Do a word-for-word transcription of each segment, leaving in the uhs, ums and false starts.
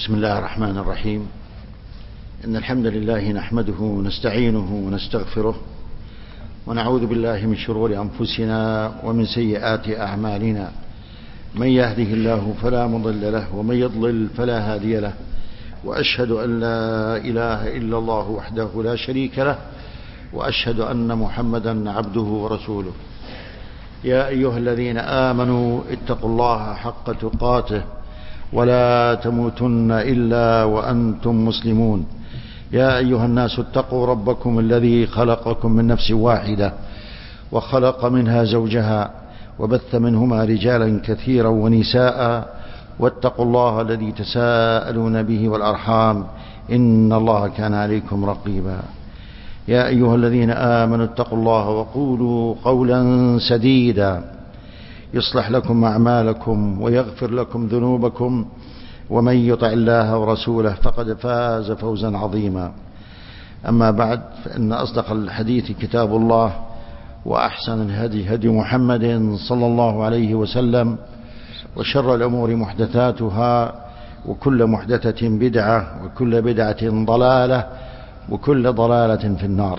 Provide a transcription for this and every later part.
بسم الله الرحمن الرحيم. إن الحمد لله نحمده ونستعينه ونستغفره ونعوذ بالله من شرور أنفسنا ومن سيئات أعمالنا. من يهده الله فلا مضل له ومن يضلل فلا هادي له، وأشهد أن لا إله إلا الله وحده لا شريك له، وأشهد أن محمدا عبده ورسوله. يا أيها الذين آمنوا اتقوا الله حق تقاته ولا تموتن إلا وأنتم مسلمون. يا أيها الناس اتقوا ربكم الذي خلقكم من نفس واحدة وخلق منها زوجها وبث منهما رجالا كثيرا ونساء، واتقوا الله الذي تساءلون به والأرحام إن الله كان عليكم رقيبا. يا أيها الذين آمنوا اتقوا الله وقولوا قولا سديدا يصلح لكم أعمالكم ويغفر لكم ذنوبكم، ومن يطع الله ورسوله فقد فاز فوزا عظيما. أما بعد، فإن أصدق الحديث كتاب الله، وأحسن الهدي هدي محمد صلى الله عليه وسلم، وشر الأمور محدثاتها، وكل محدثة بدعة، وكل بدعة ضلالة، وكل ضلالة في النار.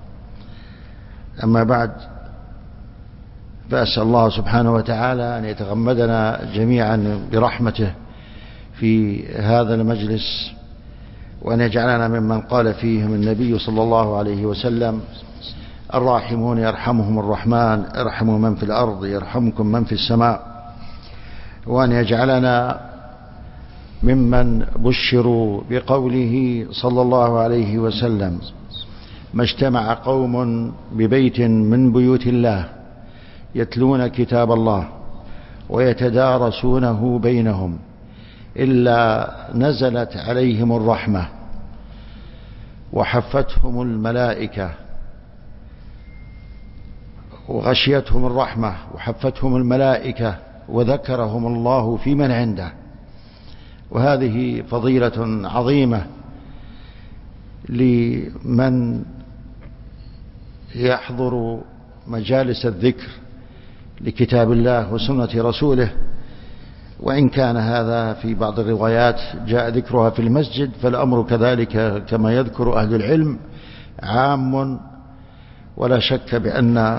أما بعد، فأسأل الله سبحانه وتعالى أن يتغمدنا جميعا برحمته في هذا المجلس، وأن يجعلنا ممن قال فيهم النبي صلى الله عليه وسلم: الراحمون يرحمهم الرحمن، ارحموا من في الأرض يرحمكم من في السماء. وأن يجعلنا ممن بشروا بقوله صلى الله عليه وسلم: ما اجتمع قوم ببيت من بيوت الله يتلون كتاب الله ويتدارسونه بينهم إلا نزلت عليهم الرحمة وحفتهم الملائكة وغشيتهم الرحمة وحفتهم الملائكة وذكرهم الله في من عنده. وهذه فضيلة عظيمة لمن يحضر مجالس الذكر لكتاب الله وسنة رسوله. وإن كان هذا في بعض الروايات جاء ذكرها في المسجد، فالأمر كذلك كما يذكر أهل العلم عام. ولا شك بأن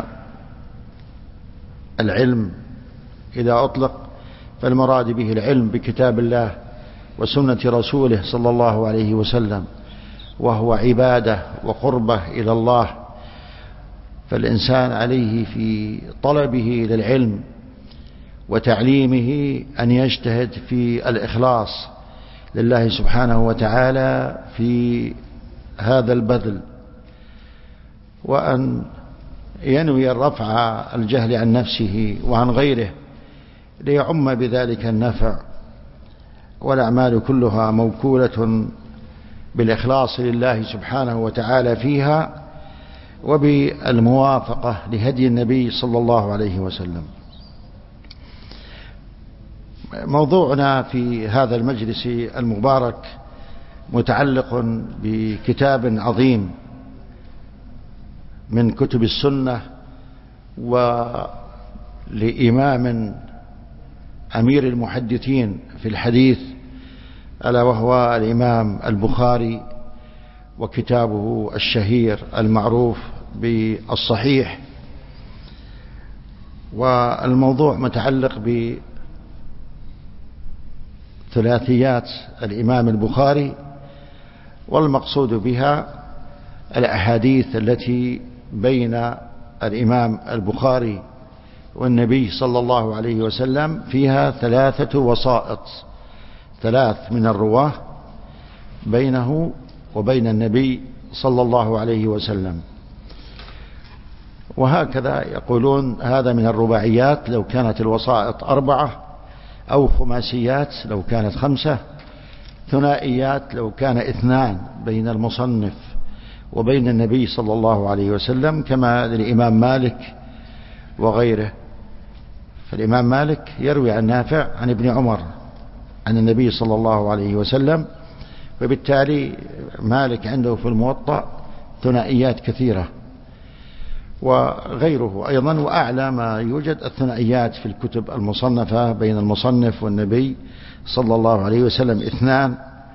العلم إذا أطلق فالمراد به العلم بكتاب الله وسنة رسوله صلى الله عليه وسلم، وهو عبادة وقربة إلى الله. فالإنسان عليه في طلبه للعلم وتعليمه أن يجتهد في الإخلاص لله سبحانه وتعالى في هذا البذل، وأن ينوي الرفع الجهل عن نفسه وعن غيره ليعم بذلك النفع. والأعمال كلها موكولة بالإخلاص لله سبحانه وتعالى فيها، وبالموافقة لهدي النبي صلى الله عليه وسلم. موضوعنا في هذا المجلس المبارك متعلق بكتاب عظيم من كتب السنة، ولإمام أمير المحدثين في الحديث، ألا وهو الإمام البخاري، وكتابه الشهير المعروف بالصحيح. والموضوع متعلق بثلاثيات الإمام البخاري، والمقصود بها الأحاديث التي بين الإمام البخاري والنبي صلى الله عليه وسلم فيها ثلاثة وسائط، ثلاث من الرواه بينه وبين النبي صلى الله عليه وسلم. وهكذا يقولون هذا من الرباعيات لو كانت الوسائط أربعة، أو خماسيات لو كانت خمسة، ثنائيات لو كان اثنان بين المصنف وبين النبي صلى الله عليه وسلم، كما للإمام مالك وغيره. فالإمام مالك يروي عن نافع عن ابن عمر عن النبي صلى الله عليه وسلم، وبالتالي مالك عنده في الموطأ ثنائيات كثيرة، وغيره أيضا. وأعلى ما يوجد الثنائيات في الكتب المصنفة بين المصنف والنبي صلى الله عليه وسلم اثنان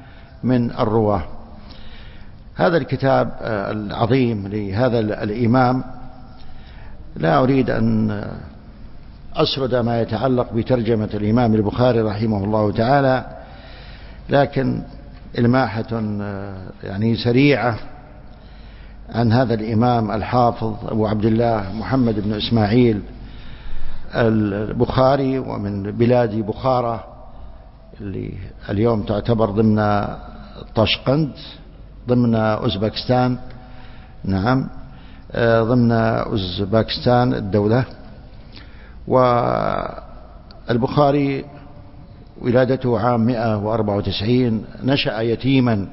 من الرواة. هذا الكتاب العظيم لهذا الإمام لا أريد أن أسرد ما يتعلق بترجمة الإمام البخاري رحمه الله تعالى، لكن إلماحة يعني سريعة عن هذا الإمام الحافظ أبو عبد الله محمد بن إسماعيل البخاري، ومن بلاد بخارى اللي اليوم تعتبر ضمن طاشقند ضمن أوزبكستان. نعم، ضمن أوزبكستان الدولة. والبخاري ولادته عام مئة وأربعة وتسعين، نشأ يتيما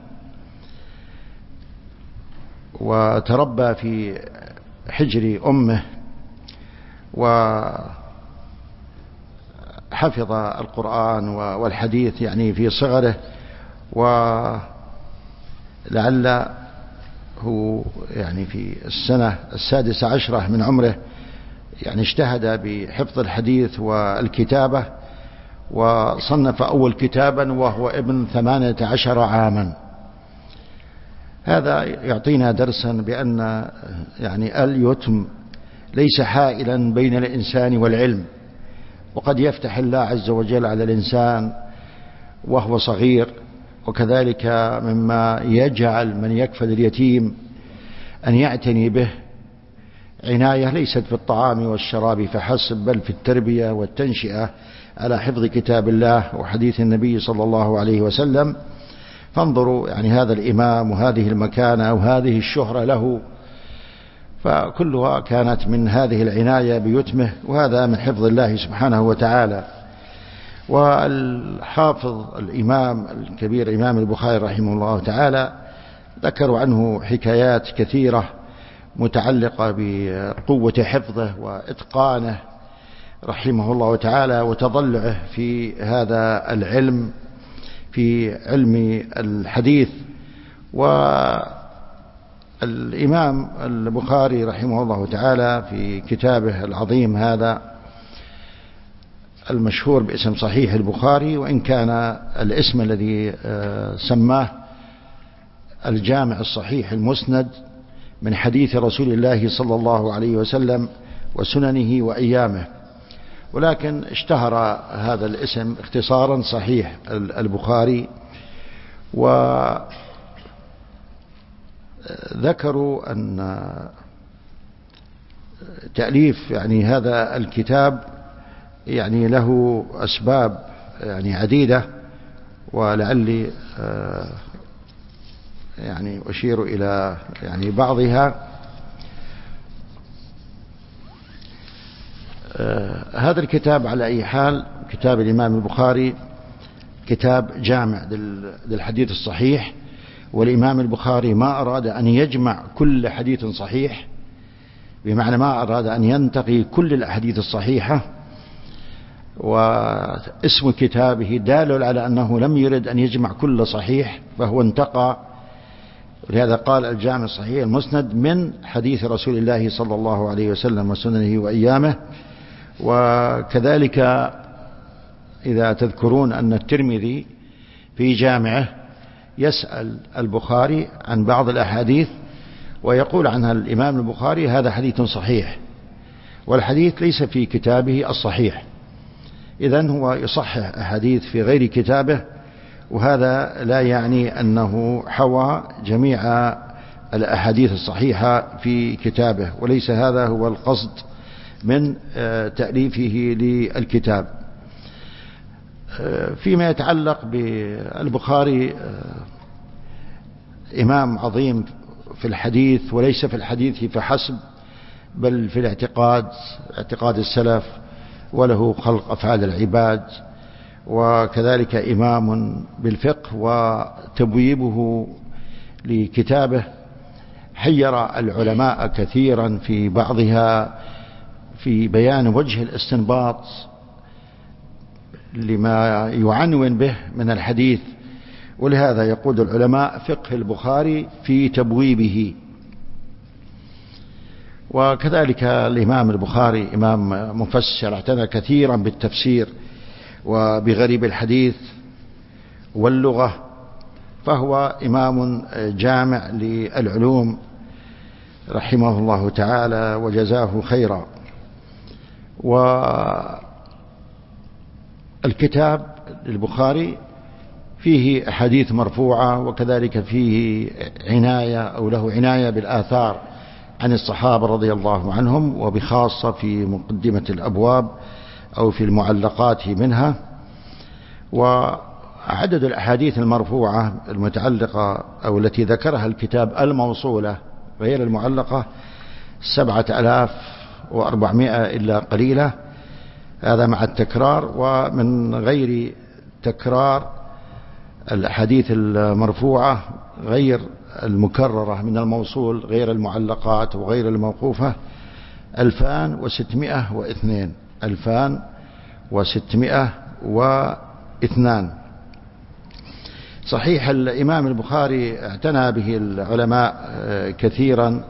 وتربى في حجر أمه، وحفظ القرآن والحديث يعني في صغره، ولعل هو يعني في السنة السادسة عشرة من عمره يعني اجتهد بحفظ الحديث والكتابة، وصنف أول كتابا وهو ابن ثمانية عشر عاما. هذا يعطينا درسا بأن يعني اليتم ليس حائلا بين الإنسان والعلم، وقد يفتح الله عز وجل على الإنسان وهو صغير. وكذلك مما يجعل من يكفل اليتيم أن يعتني به عناية ليست في الطعام والشراب فحسب، بل في التربية والتنشئة على حفظ كتاب الله وحديث النبي صلى الله عليه وسلم. فانظروا يعني هذا الإمام وهذه المكانة وهذه الشهرة له، فكلها كانت من هذه العناية بيتمه، وهذا من حفظ الله سبحانه وتعالى. والحافظ الإمام الكبير إمام البخاري رحمه الله تعالى ذكروا عنه حكايات كثيرة متعلقة بقوة حفظه وإتقانه رحمه الله تعالى، وتضلعه في هذا العلم، في علم الحديث. والإمام البخاري رحمه الله تعالى في كتابه العظيم هذا المشهور باسم صحيح البخاري، وإن كان الاسم الذي سماه الجامع الصحيح المسند من حديث رسول الله صلى الله عليه وسلم وسننه وأيامه، ولكن اشتهر هذا الاسم اختصارا صحيح البخاري. وذكروا أن تأليف يعني هذا الكتاب يعني له أسباب يعني عديدة، ولعلي يعني أشير إلى يعني بعضها. هذا الكتاب على أي حال كتاب الإمام البخاري كتاب جامع للحديث الصحيح، والإمام البخاري ما أراد أن يجمع كل حديث صحيح، بمعنى ما أراد أن ينتقي كل الأحاديث الصحيحة، واسم كتابه دال على أنه لم يرد أن يجمع كل صحيح، فهو انتقى. ولهذا قال الجامع الصحيح المسند من حديث رسول الله صلى الله عليه وسلم وسننه وأيامه. وكذلك إذا تذكرون أن الترمذي في جامعه يسأل البخاري عن بعض الأحاديث ويقول عنها الإمام البخاري هذا حديث صحيح، والحديث ليس في كتابه الصحيح، إذن هو يصحح أحاديث في غير كتابه، وهذا لا يعني أنه حوى جميع الأحاديث الصحيحة في كتابه، وليس هذا هو القصد من تأليفه للكتاب. فيما يتعلق بالبخاري إمام عظيم في الحديث، وليس في الحديث فحسب، بل في الاعتقاد، اعتقاد السلف، وله خلق أفعال العباد، وكذلك إمام بالفقه. وتبويبه لكتابه حير العلماء كثيرا في بعضها في بيان وجه الاستنباط لما يعنون به من الحديث، ولهذا يقول العلماء فقه البخاري في تبويبه. وكذلك الإمام البخاري إمام مفسر، اعتنى كثيرا بالتفسير وبغريب الحديث واللغة فهو إمام جامع للعلوم رحمه الله تعالى وجزاه خيرا. والكتاب البخاري فيه أحاديث مرفوعة، وكذلك فيه عناية أو له عناية بالآثار عن الصحابة رضي الله عنهم، وبخاصة في مقدمة الأبواب أو في المعلقات منها. وعدد الأحاديث المرفوعة المتعلقة أو التي ذكرها الكتاب الموصولة غير المعلقة سبعة آلاف وأربعمائة إلا قليلة، هذا مع التكرار. ومن غير تكرار الأحاديث المرفوعة غير المكررة من الموصول غير المعلقات وغير الموقوفة ألفان وستمائة واثنين ألفان وستمائة واثنان. صحيح الإمام البخاري اعتنى به العلماء كثيرا،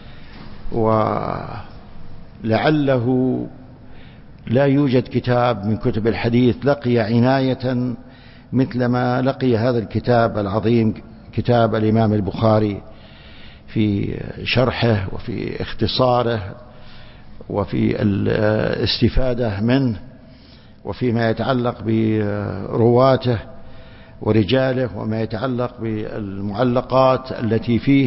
ولعله لا يوجد كتاب من كتب الحديث لقي عناية مثل ما لقي هذا الكتاب العظيم، كتاب الإمام البخاري، في شرحه وفي اختصاره وفي الاستفادة منه، وفيما يتعلق برواته ورجاله، وما يتعلق بالمعلقات التي فيه،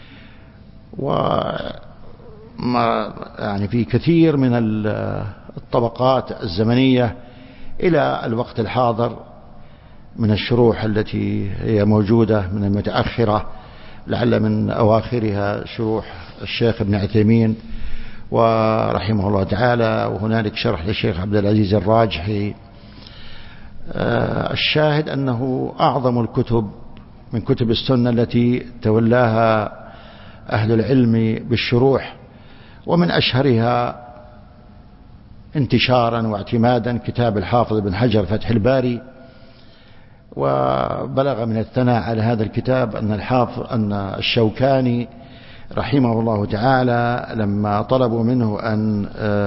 وما يعني في كثير من الطبقات الزمنية إلى الوقت الحاضر من الشروح التي هي موجودة من المتأخرة، لعل من أواخرها شروح الشيخ ابن عثيمين ورحمه الله تعالى، وهنالك شرح للشيخ عبد العزيز الراجحي. الشاهد أنه أعظم الكتب من كتب السنة التي تولاها أهل العلم بالشروح، ومن أشهرها انتشارا واعتمادا كتاب الحافظ بن حجر فتح الباري. وبلغ من الثناء على هذا الكتاب أن الحافظ أن الشوكاني رحمه الله تعالى لما طلبوا منه أن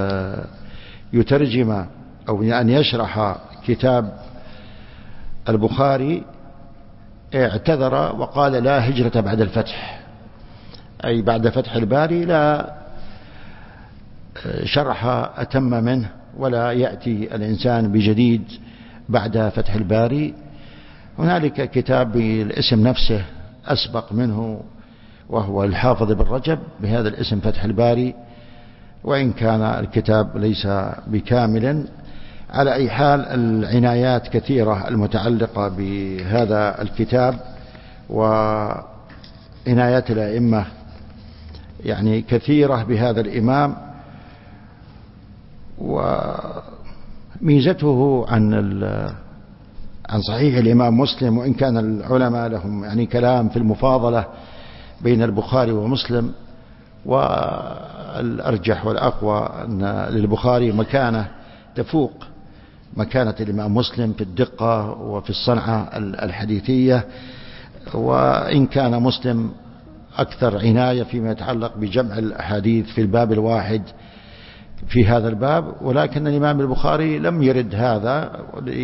يترجم أو أن يشرح كتاب البخاري اعتذر وقال لا هجرة بعد الفتح، أي بعد فتح الباري لا شرح أتم منه، ولا يأتي الإنسان بجديد بعد فتح الباري. هنالك كتاب بالاسم نفسه أسبق منه، وهو الحافظ بن رجب بهذا الاسم فتح الباري، وإن كان الكتاب ليس بكامل. على أي حال العنايات كثيرة المتعلقة بهذا الكتاب، وعنايات الأئمة يعني كثيرة بهذا الإمام. وميزته عن عن صحيح الإمام مسلم، وإن كان العلماء لهم يعني كلام في المفاضلة بين البخاري ومسلم، والأرجح والأقوى أن للبخاري مكانة تفوق مكانة الإمام مسلم في الدقة وفي الصنعة الحديثية، وإن كان مسلم أكثر عناية فيما يتعلق بجمع الأحاديث في الباب الواحد في هذا الباب. ولكن الإمام البخاري لم يرد هذا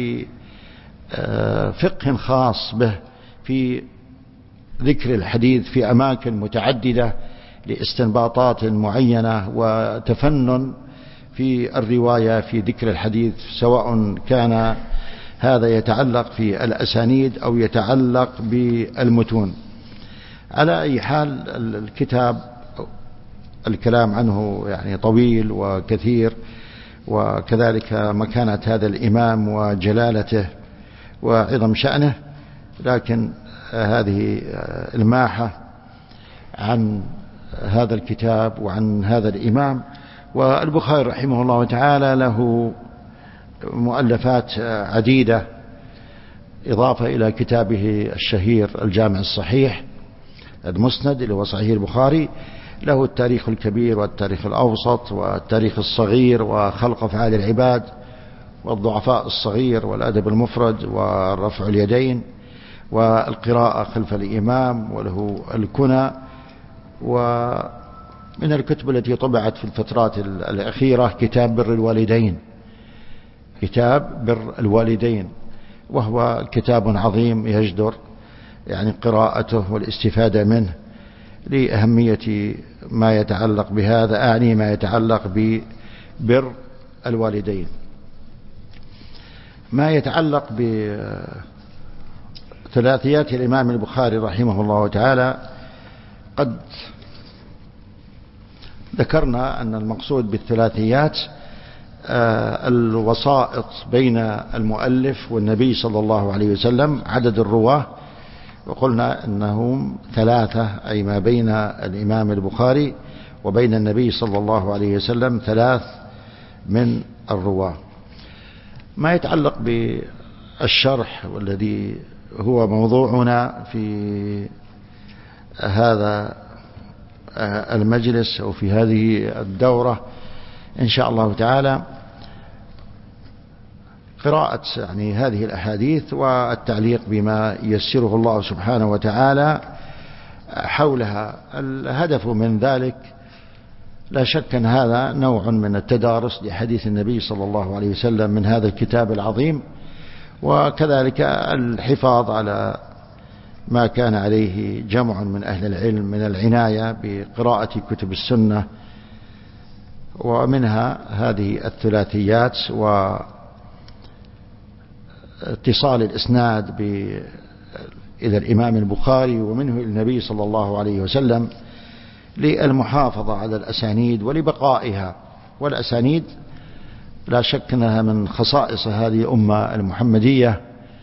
لفقه خاص به في ذكر الحديث في أماكن متعددة لاستنباطات معينة وتفنن في الرواية في ذكر الحديث، سواء كان هذا يتعلق في الأسانيد أو يتعلق بالمتون. على أي حال الكتاب الكلام عنه يعني طويل وكثير، وكذلك مكانة هذا الإمام وجلالته وعظم شأنه، لكن هذه الماحة عن هذا الكتاب وعن هذا الإمام. والبخاري رحمه الله تعالى له مؤلفات عديدة، إضافة إلى كتابه الشهير الجامع الصحيح المسند اللي هو صحيح البخاري، له التاريخ الكبير والتاريخ الأوسط والتاريخ الصغير وخلق أفعال العباد والضعفاء الصغير والأدب المفرد ورفع اليدين والقراءة خلف الإمام، وله الكنى. ومن الكتب التي طبعت في الفترات الأخيرة كتاب بر الوالدين كتاب بر الوالدين وهو كتاب عظيم يجدر يعني قراءته والاستفادة منه لأهمية ما يتعلق بهذا، أعني ما يتعلق ببر الوالدين. ما يتعلق بثلاثيات الإمام البخاري رحمه الله تعالى، قد ذكرنا أن المقصود بالثلاثيات الوسائط بين المؤلف والنبي صلى الله عليه وسلم، عدد الرواه، وقلنا أنهم ثلاثة، أي ما بين الإمام البخاري وبين النبي صلى الله عليه وسلم ثلاث من الرواه. ما يتعلق بالشرح والذي هو موضوعنا في هذا المجلس أو في هذه الدورة إن شاء الله تعالى، قراءة يعني هذه الأحاديث والتعليق بما يسره الله سبحانه وتعالى حولها. الهدف من ذلك لا شك أن هذا نوع من التدارس لحديث النبي صلى الله عليه وسلم من هذا الكتاب العظيم، وكذلك الحفاظ على ما كان عليه جمع من أهل العلم من العناية بقراءة كتب السنة، ومنها هذه الثلاثيات واتصال الإسناد إلى الإمام البخاري ومنه إلى النبي صلى الله عليه وسلم للمحافظة على الأسانيد ولبقائها. والأسانيد لا شك أنها من خصائص هذه الأمة المحمدية،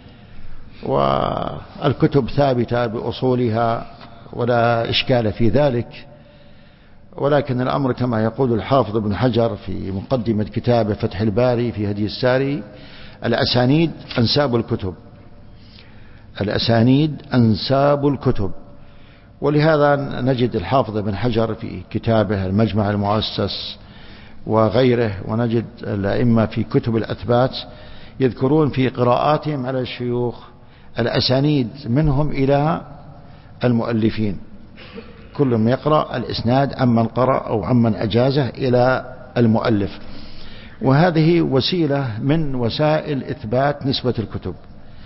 والكتب ثابتة بأصولها ولا إشكال في ذلك، ولكن الأمر كما يقول الحافظ ابن حجر في مقدمة كتابه فتح الباري في هدي الساري: الأسانيد أنساب الكتب، الأسانيد أنساب الكتب. ولهذا نجد الحافظ ابن حجر في كتابه المجمع المؤسس وغيره، ونجد الأئمة في كتب الأثبات يذكرون في قراءاتهم على الشيوخ الأسانيد منهم إلى المؤلفين، كل يقرأ الإسناد عمن قرأ أو عمن أجازه إلى المؤلف. وهذه وسيلة من وسائل إثبات نسبة الكتب.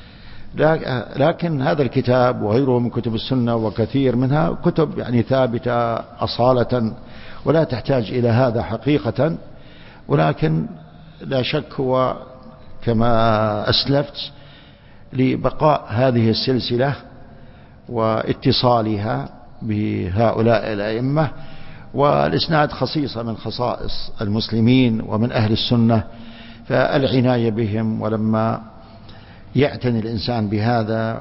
لكن هذا الكتاب وغيره من كتب السنة وكثير منها كتب يعني ثابتة أصالة ولا تحتاج إلى هذا حقيقة، ولكن لا شك هو كما أسلفت لبقاء هذه السلسلة واتصالها بهؤلاء الأئمة. والإسناد خصيصة من خصائص المسلمين ومن أهل السنة، فالعناية بهم، ولما يعتني الإنسان بهذا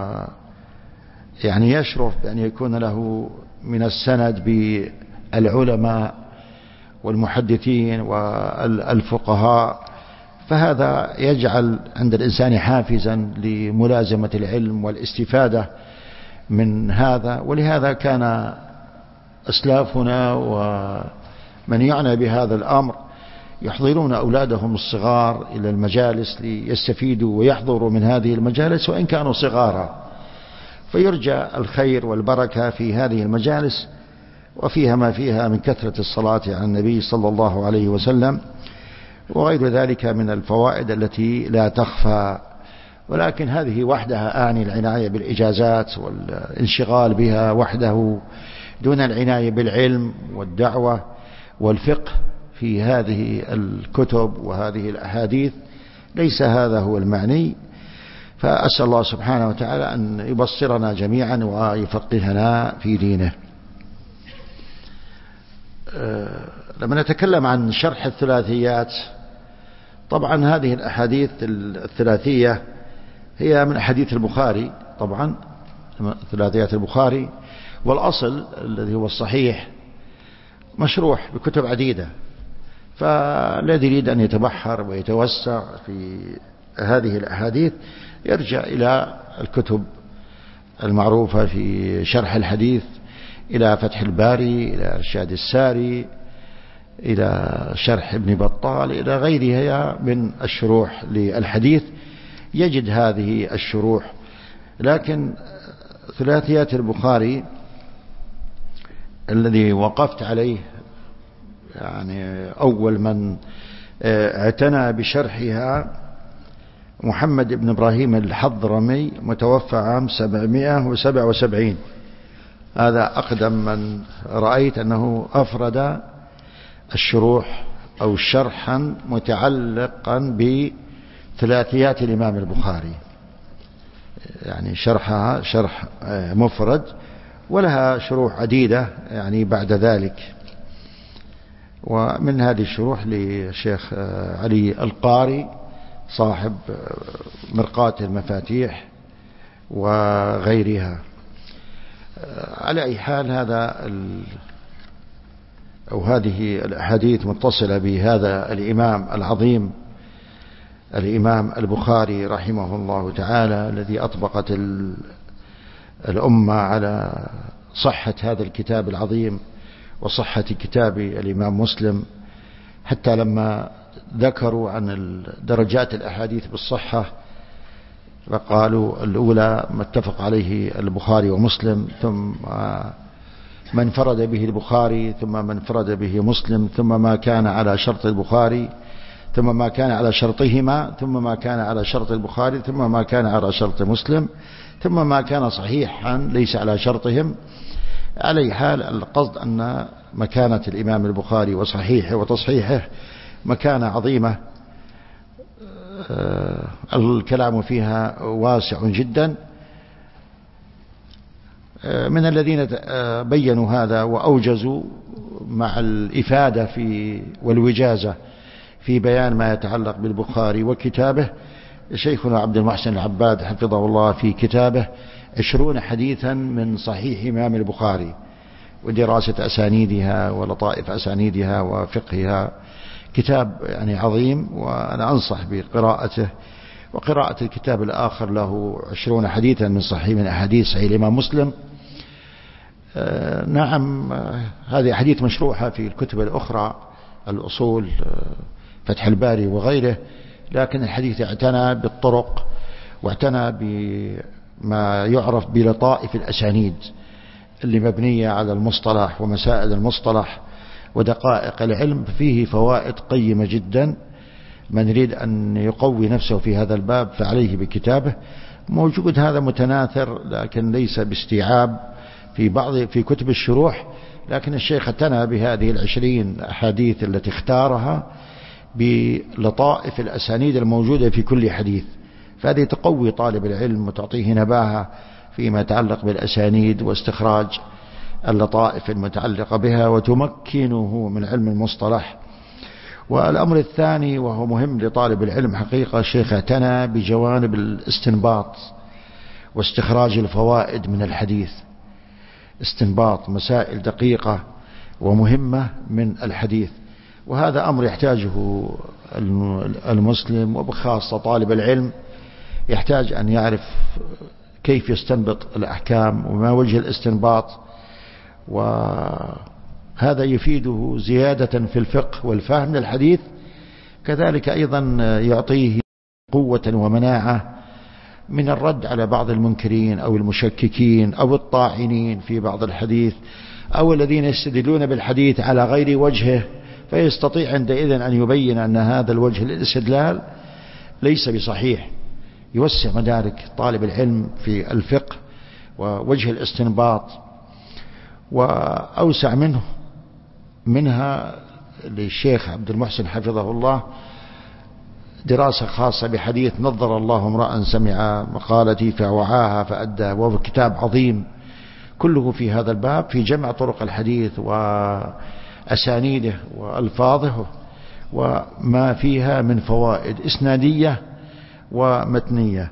ويعني يشرف بأن يكون له من السند بالعلماء والمحدثين والفقهاء، فهذا يجعل عند الإنسان حافزا لملازمة العلم والاستفادة من هذا. ولهذا كان أسلافنا ومن يعنى بهذا الأمر يحضرون أولادهم الصغار إلى المجالس ليستفيدوا ويحضروا من هذه المجالس وإن كانوا صغارا، فيرجى الخير والبركة في هذه المجالس، وفيها ما فيها من كثرة الصلاة على النبي صلى الله عليه وسلم وغير ذلك من الفوائد التي لا تخفى. ولكن هذه وحدها أعني العناية بالإجازات والانشغال بها وحده دون العناية بالعلم والدعوة والفقه في هذه الكتب وهذه الأحاديث، ليس هذا هو المعني. فأسأل الله سبحانه وتعالى أن يبصرنا جميعا ويفقهنا في دينه. لما نتكلم عن شرح الثلاثيات، طبعا هذه الأحاديث الثلاثية هي من أحاديث البخاري، طبعا ثلاثيات البخاري، والأصل الذي هو الصحيح مشروح بكتب عديدة، فالذي يريد أن يتبحر ويتوسع في هذه الأحاديث يرجع إلى الكتب المعروفة في شرح الحديث، إلى فتح الباري، إلى إرشاد الساري، إلى شرح ابن بطال، إلى غيرها من الشروح للحديث يجد هذه الشروح. لكن ثلاثيات البخاري الذي وقفت عليه يعني أول من اعتنى بشرحها محمد بن إبراهيم الحضرمي، متوفى عام سبعمائة وسبعة وسبعين. هذا أقدم من رأيت أنه أفرد الشروح أو شرحا متعلقا بثلاثيات الإمام البخاري، يعني شرحها شرح مفرد، ولها شروح عديدة يعني بعد ذلك. ومن هذه الشروح للشيخ علي القاري صاحب مرقاة المفاتيح وغيرها. على أي حال، هذا أو هذه الأحاديث متصلة بهذا الإمام العظيم الإمام البخاري رحمه الله تعالى، الذي أطبقت الأمة على صحة هذا الكتاب العظيم وصحة كتاب الإمام مسلم، حتى لما ذكروا عن درجات الأحاديث بالصحة فقالوا الأولى ما اتفق عليه البخاري ومسلم، ثم ما انفرد به البخاري، ثم ما انفرد به مسلم، ثم ما كان على شرط البخاري، ثم ما كان على شرطهما، ثم ما كان على شرط البخاري، ثم ما كان على شرط مسلم، ثم ما كان صحيحا ليس على شرطهم. على حال، القصد أن مكانة الإمام البخاري وصحيحه وتصحيحه مكانة عظيمة الكلام فيها واسع جدا. من الذين بينوا هذا وأوجزوا مع الإفادة في والوجازة في بيان ما يتعلق بالبخاري وكتابه شيخنا عبد المحسن العباد حفظه الله في كتابه عشرون حديثا من صحيح إمام البخاري، ودراسة أسانيدها ولطائف أسانيدها وفقهها. كتاب يعني عظيم، وأنا أنصح بقراءته وقراءة الكتاب الآخر له عشرون حديثا من صحيح من أحاديث صحيح الإمام مسلم. آه نعم، آه هذه أحاديث مشروحة في الكتب الأخرى، الأصول، آه فتح الباري وغيره، لكن الحديث اعتنى بالطرق واعتنى بما يعرف بلطائف الأسانيد اللي مبنية على المصطلح ومسائل المصطلح ودقائق العلم. فيه فوائد قيمة جدا. من يريد أن يقوي نفسه في هذا الباب فعليه بكتابه. موجود هذا متناثر، لكن ليس باستيعاب في بعض في كتب الشروح، لكن الشيخ اعتنى بهذه العشرين أحاديث التي اختارها بلطائف الأسانيد الموجودة في كل حديث، فهذه تقوي طالب العلم وتعطيه نباهة فيما يتعلق بالأسانيد واستخراج اللطائف المتعلقة بها، وتمكنه من علم المصطلح. والأمر الثاني وهو مهم لطالب العلم حقيقة، الشيخ اعتنى بجوانب الاستنباط واستخراج الفوائد من الحديث، استنباط مسائل دقيقة ومهمة من الحديث، وهذا أمر يحتاجه المسلم وبخاصة طالب العلم، يحتاج أن يعرف كيف يستنبط الأحكام وما وجه الاستنباط، وهذا يفيده زيادة في الفقه والفهم للحديث. كذلك أيضا يعطيه قوة ومناعة من الرد على بعض المنكرين أو المشككين أو الطاعنين في بعض الحديث، أو الذين يستدلون بالحديث على غير وجهه، فيستطيع عندئذ أن يبين أن هذا الوجه للاستدلال ليس بصحيح. يوسع مدارك طالب العلم في الفقه ووجه الاستنباط، وأوسع منه منها للشيخ عبد المحسن حفظه الله دراسة خاصة بحديث نظر الله امرأ سمع مقالتي فوعاها فأدى، وهو كتاب عظيم كله في هذا الباب، في جمع طرق الحديث وأسانيده وألفاظه وما فيها من فوائد إسنادية ومتنية.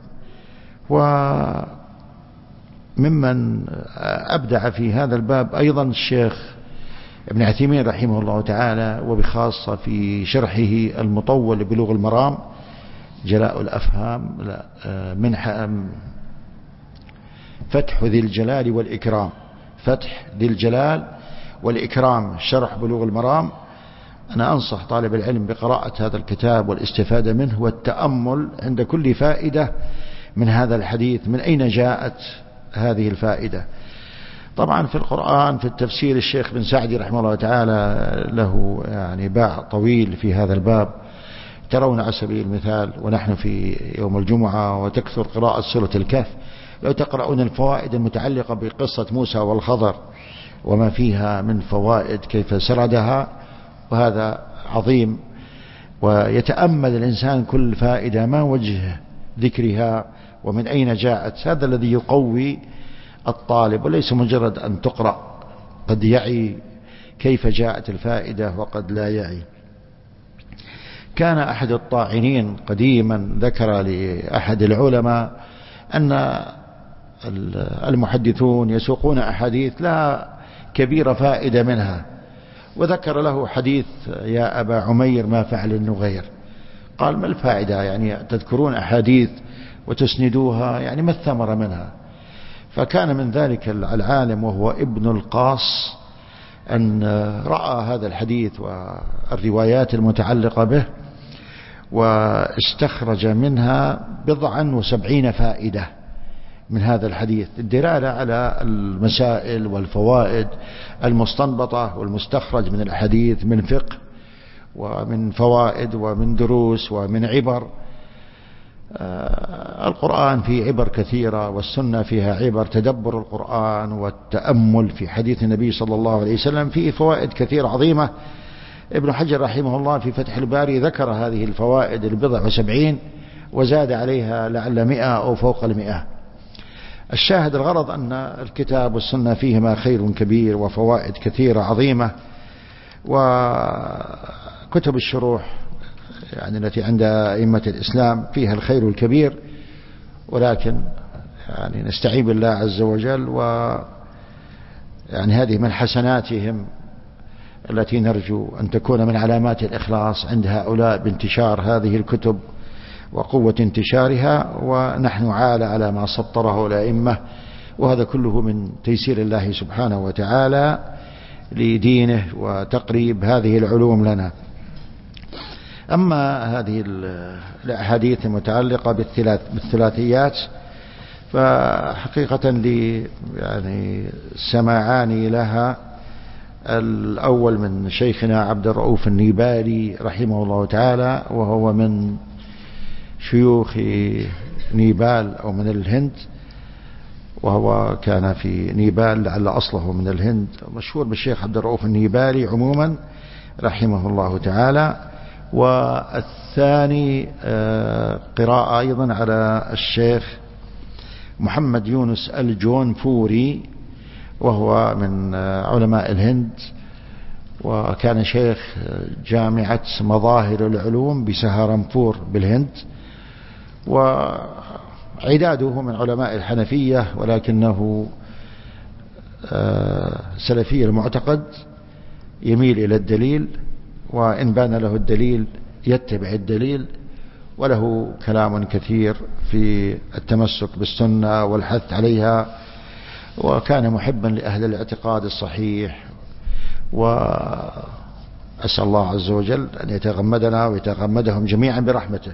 وممن أبدع في هذا الباب أيضا الشيخ ابن عثيمين رحمه الله تعالى، وبخاصة في شرحه المطول لبلوغ المرام جلاء الأفهام من فتح ذي الجلال والإكرام، فتح ذي الجلال والإكرام شرح بلوغ المرام. أنا أنصح طالب العلم بقراءة هذا الكتاب والاستفادة منه والتأمل عند كل فائدة من هذا الحديث، من أين جاءت هذه الفائدة. طبعا في القرآن في التفسير الشيخ بن سعدي رحمه الله تعالى له يعني باع طويل في هذا الباب، ترون على سبيل المثال ونحن في يوم الجمعة وتكثر قراءة سورة الكهف، لو تقرؤون الفوائد المتعلقة بقصة موسى والخضر وما فيها من فوائد كيف سردها، وهذا عظيم. ويتأمل الإنسان كل فائدة ما وجه ذكرها ومن أين جاءت، هذا الذي يقوي الطالب، وليس مجرد أن تقرأ، قد يعي كيف جاءت الفائدة وقد لا يعي. كان أحد الطاعنين قديما ذكر لأحد العلماء أن المحدثون يسوقون أحاديث لا كبير فائدة منها، وذكر له حديث يا أبا عمير ما فعل النغير. قال ما الفائدة، يعني تذكرون أحاديث وتسندوها، يعني ما الثمرة منها؟ فكان من ذلك العالم وهو ابن القاص أن رأى هذا الحديث والروايات المتعلقة به واستخرج منها بضعا وسبعين فائدة من هذا الحديث، الدلالة على المسائل والفوائد المستنبطة والمستخرج من الحديث من فقه ومن فوائد ومن دروس ومن عبر. القرآن فيه عبر كثيرة، والسنة فيها عبر، تدبر القرآن والتأمل في حديث النبي صلى الله عليه وسلم فيه فوائد كثيرة عظيمة. ابن حجر رحمه الله في فتح الباري ذكر هذه الفوائد البضع وسبعين وزاد عليها لعل مئة أو فوق المئة. الشاهد الغرض أن الكتاب والسنة فيهما خير كبير وفوائد كثيرة عظيمة. وكتب الشروح يعني التي عند أئمة الإسلام فيها الخير الكبير، ولكن يعني نستعين بالله عز وجل، ويعني هذه من حسناتهم التي نرجو أن تكون من علامات الإخلاص عند هؤلاء بانتشار هذه الكتب وقوة انتشارها، ونحن عال على ما سطره الأئمة، وهذا كله من تيسير الله سبحانه وتعالى لدينه وتقريب هذه العلوم لنا. أما هذه الأحاديث المتعلقة بالثلاثيات فحقيقة لي يعني سماعاني لها، الأول من شيخنا عبد الرؤوف النيبالي رحمه الله تعالى، وهو من شيوخ نيبال أو من الهند، وهو كان في نيبال لعل أصله من الهند، مشهور بالشيخ عبد الرؤوف النيبالي عموما رحمه الله تعالى. والثاني قراءة أيضا على الشيخ محمد يونس الجونفوري، وهو من علماء الهند، وكان شيخ جامعة مظاهر العلوم بسهارنبور بالهند، وعداده من علماء الحنفية، ولكنه سلفي المعتقد يميل إلى الدليل، وإن بان له الدليل يتبع الدليل، وله كلام كثير في التمسك بالسنة والحث عليها، وكان محبا لأهل الاعتقاد الصحيح. وأسأل الله عز وجل أن يتغمدنا ويتغمدهم جميعا برحمته.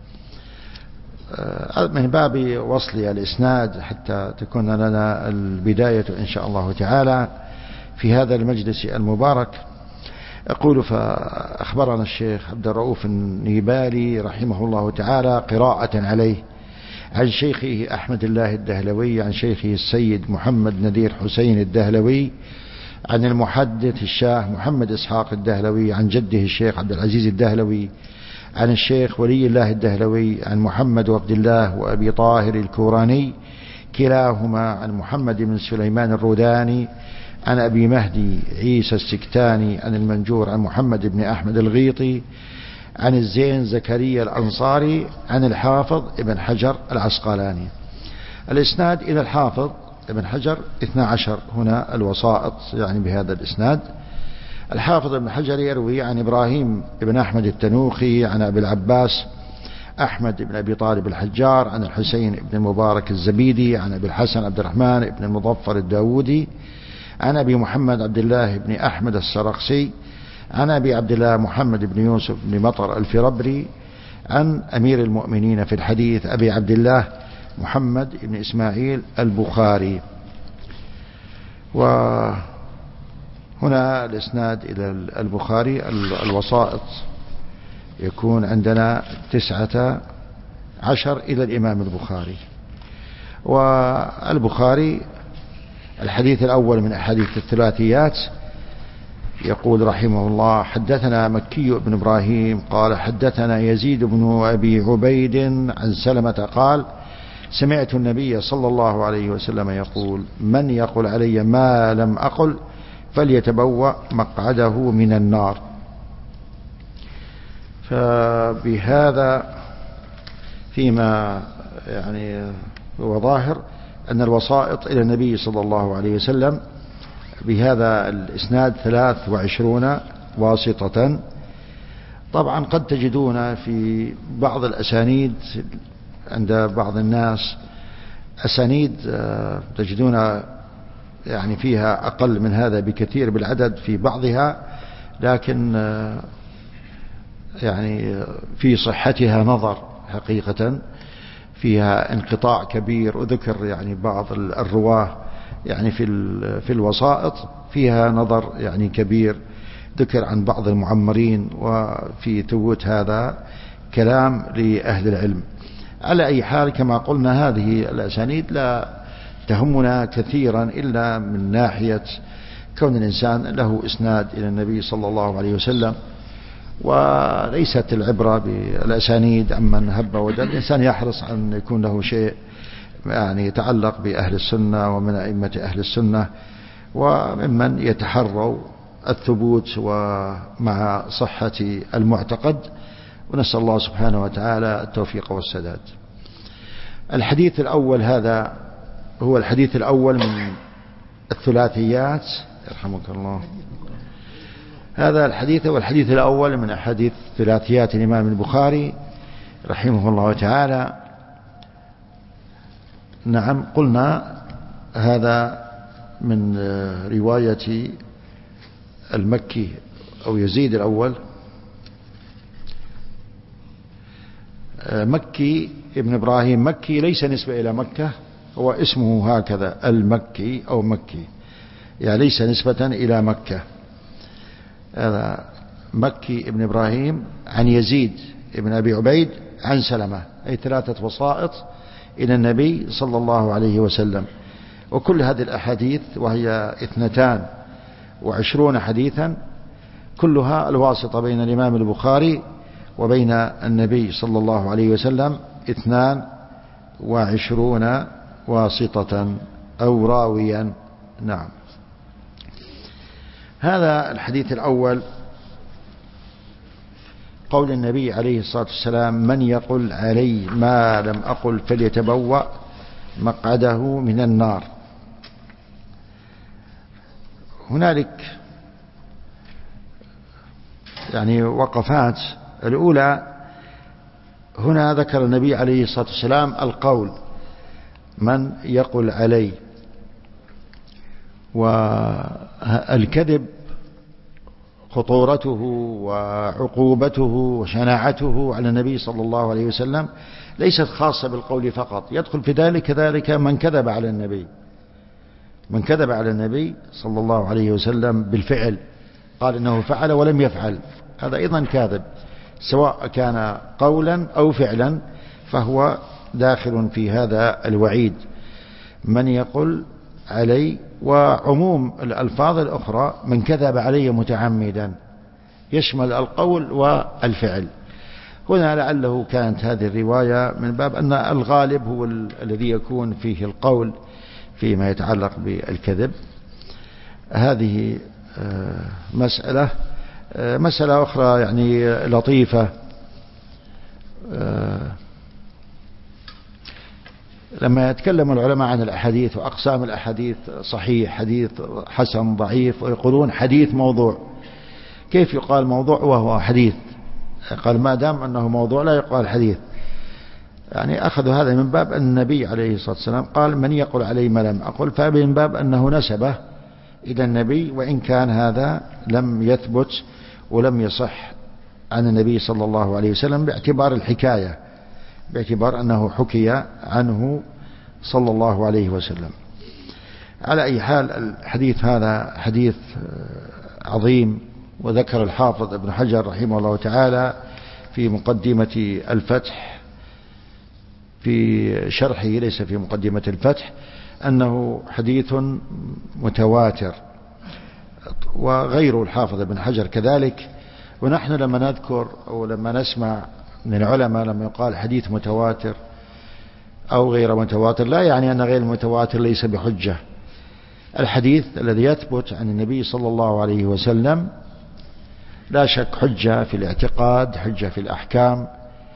من باب وصل الإسناد حتى تكون لنا البداية إن شاء الله تعالى في هذا المجلس المبارك، أقول فأخبرنا الشيخ عبد الرؤوف النيبالي رحمه الله تعالى قراءة عليه عن شيخه أحمد الله الدهلوي، عن شيخه السيد محمد نذير حسين الدهلوي، عن المحدث الشاه محمد إسحاق الدهلوي، عن جده الشيخ عبد العزيز الدهلوي، عن الشيخ ولي الله الدهلوي، عن محمد وعبد الله وأبي طاهر الكوراني كلاهما، عن محمد بن سليمان الروداني، عن أبي مهدي عيسى السكتاني، عن المنجور، عن محمد بن أحمد الغيطي، عن الزين زكريا الأنصاري، عن الحافظ ابن حجر العسقلاني. الإسناد إلى الحافظ ابن حجر اثنا عشر هنا الوسائط يعني بهذا الإسناد. الحافظ ابن حجر يروي عن إبراهيم ابن أحمد التنوخي، عن أبي العباس أحمد بن أبي طالب الحجار، عن الحسين بن المبارك الزبيدي، عن أبي الحسن عبد الرحمن بن المظفر الداودي، عن أبي محمد عبد الله بن أحمد السرخسي، عن أبي عبد الله محمد بن يوسف بن مطر الفربري، عن أمير المؤمنين في الحديث أبي عبد الله محمد بن إسماعيل البخاري. وهنا الإسناد إلى البخاري الوسائط يكون عندنا تسعة عشر إلى الإمام البخاري. والبخاري الحديث الأول من أحاديث الثلاثيات يقول رحمه الله: حدثنا مكي بن إبراهيم قال حدثنا يزيد بن أبي عبيد عن سلمة قال: سمعت النبي صلى الله عليه وسلم يقول: من يقل علي ما لم أقل فليتبوأ مقعده من النار. فبهذا فيما يعني هو ظاهر أن الوسائط إلى النبي صلى الله عليه وسلم بهذا الإسناد ثلاث وعشرون واسطة. طبعا قد تجدون في بعض الأسانيد عند بعض الناس أسانيد تجدون يعني فيها أقل من هذا بكثير بالعدد في بعضها، لكن يعني في صحتها نظر حقيقة، فيها انقطاع كبير، وذكر يعني بعض الرواه يعني في في الوسائط فيها نظر يعني كبير، ذكر عن بعض المعمرين، وفي ثبوت هذا كلام لأهل العلم. على أي حال كما قلنا هذه الأسانيد لا تهمنا كثيرا إلا من ناحية كون الإنسان له إسناد إلى النبي صلى الله عليه وسلم، وليست العبرة بالأسانيد عمن هب ودل. الإنسان يحرص أن يكون له شيء يعني يتعلق بأهل السنة ومن أئمة أهل السنة وممن يتحروا الثبوت ومع صحة المعتقد، ونسأل الله سبحانه وتعالى التوفيق والسداد. الحديث الأول هذا هو الحديث الأول من الثلاثيات، يرحمك الله. هذا الحديث هو الحديث الأول من أحاديث ثلاثيات الإمام البخاري رحمه الله تعالى. نعم، قلنا هذا من رواية المكي أو يزيد الأول. مكي ابن إبراهيم، مكي ليس نسبة إلى مكة، هو اسمه هكذا المكي أو مكي، يعني ليس نسبة إلى مكة. هذا مكي ابن إبراهيم عن يزيد ابن أبي عبيد عن سلمة، أي ثلاثة وسائط إلى النبي صلى الله عليه وسلم. وكل هذه الأحاديث وهي اثنتان وعشرون حديثا كلها الواسطة بين الإمام البخاري وبين النبي صلى الله عليه وسلم اثنان وعشرون واسطة أو راويا. نعم. هذا الحديث الأول قول النبي عليه الصلاة والسلام: من يقل علي ما لم أقل فليتبوأ مقعده من النار. هنالك يعني وقفات. الأولى، هنا ذكر النبي عليه الصلاة والسلام القول من يقل علي، والكذب خطورته وعقوبته وشناعته على النبي صلى الله عليه وسلم ليست خاصة بالقول فقط، يدخل في ذلك كذلك من كذب على النبي، من كذب على النبي صلى الله عليه وسلم بالفعل، قال إنه فعل ولم يفعل، هذا أيضا كاذب، سواء كان قولا أو فعلا فهو داخل في هذا الوعيد. من يقل علي، وعموم الألفاظ الأخرى من كذب علي متعمدا، يشمل القول والفعل. هنا لعله كانت هذه الرواية من باب أن الغالب هو الذي يكون فيه القول فيما يتعلق بالكذب. هذه مسألة. مسألة أخرى يعني لطيفة، لما يتكلم العلماء عن الأحاديث وأقسام الأحاديث، صحيح، حديث حسن، ضعيف، ويقولون حديث موضوع. كيف يقال موضوع وهو حديث؟ قال ما دام أنه موضوع لا يقال حديث. يعني أخذوا هذا من باب النبي عليه الصلاة والسلام قال من يقول علي ما لم أقل، فمن باب أنه نسبه إلى النبي، وإن كان هذا لم يثبت ولم يصح عن النبي صلى الله عليه وسلم باعتبار الحكاية، باعتبار أنه حكي عنه صلى الله عليه وسلم. على أي حال الحديث هذا حديث عظيم، وذكر الحافظ ابن حجر رحمه الله تعالى في مقدمة الفتح في شرحه، ليس في مقدمة الفتح، أنه حديث متواتر، وغيره الحافظ ابن حجر كذلك. ونحن لما نذكر أو لما نسمع من العلماء لما يقال حديث متواتر أو غير متواتر، لا يعني أن غير المتواتر ليس بحجة. الحديث الذي يثبت عن النبي صلى الله عليه وسلم لا شك حجة في الاعتقاد، حجة في الأحكام،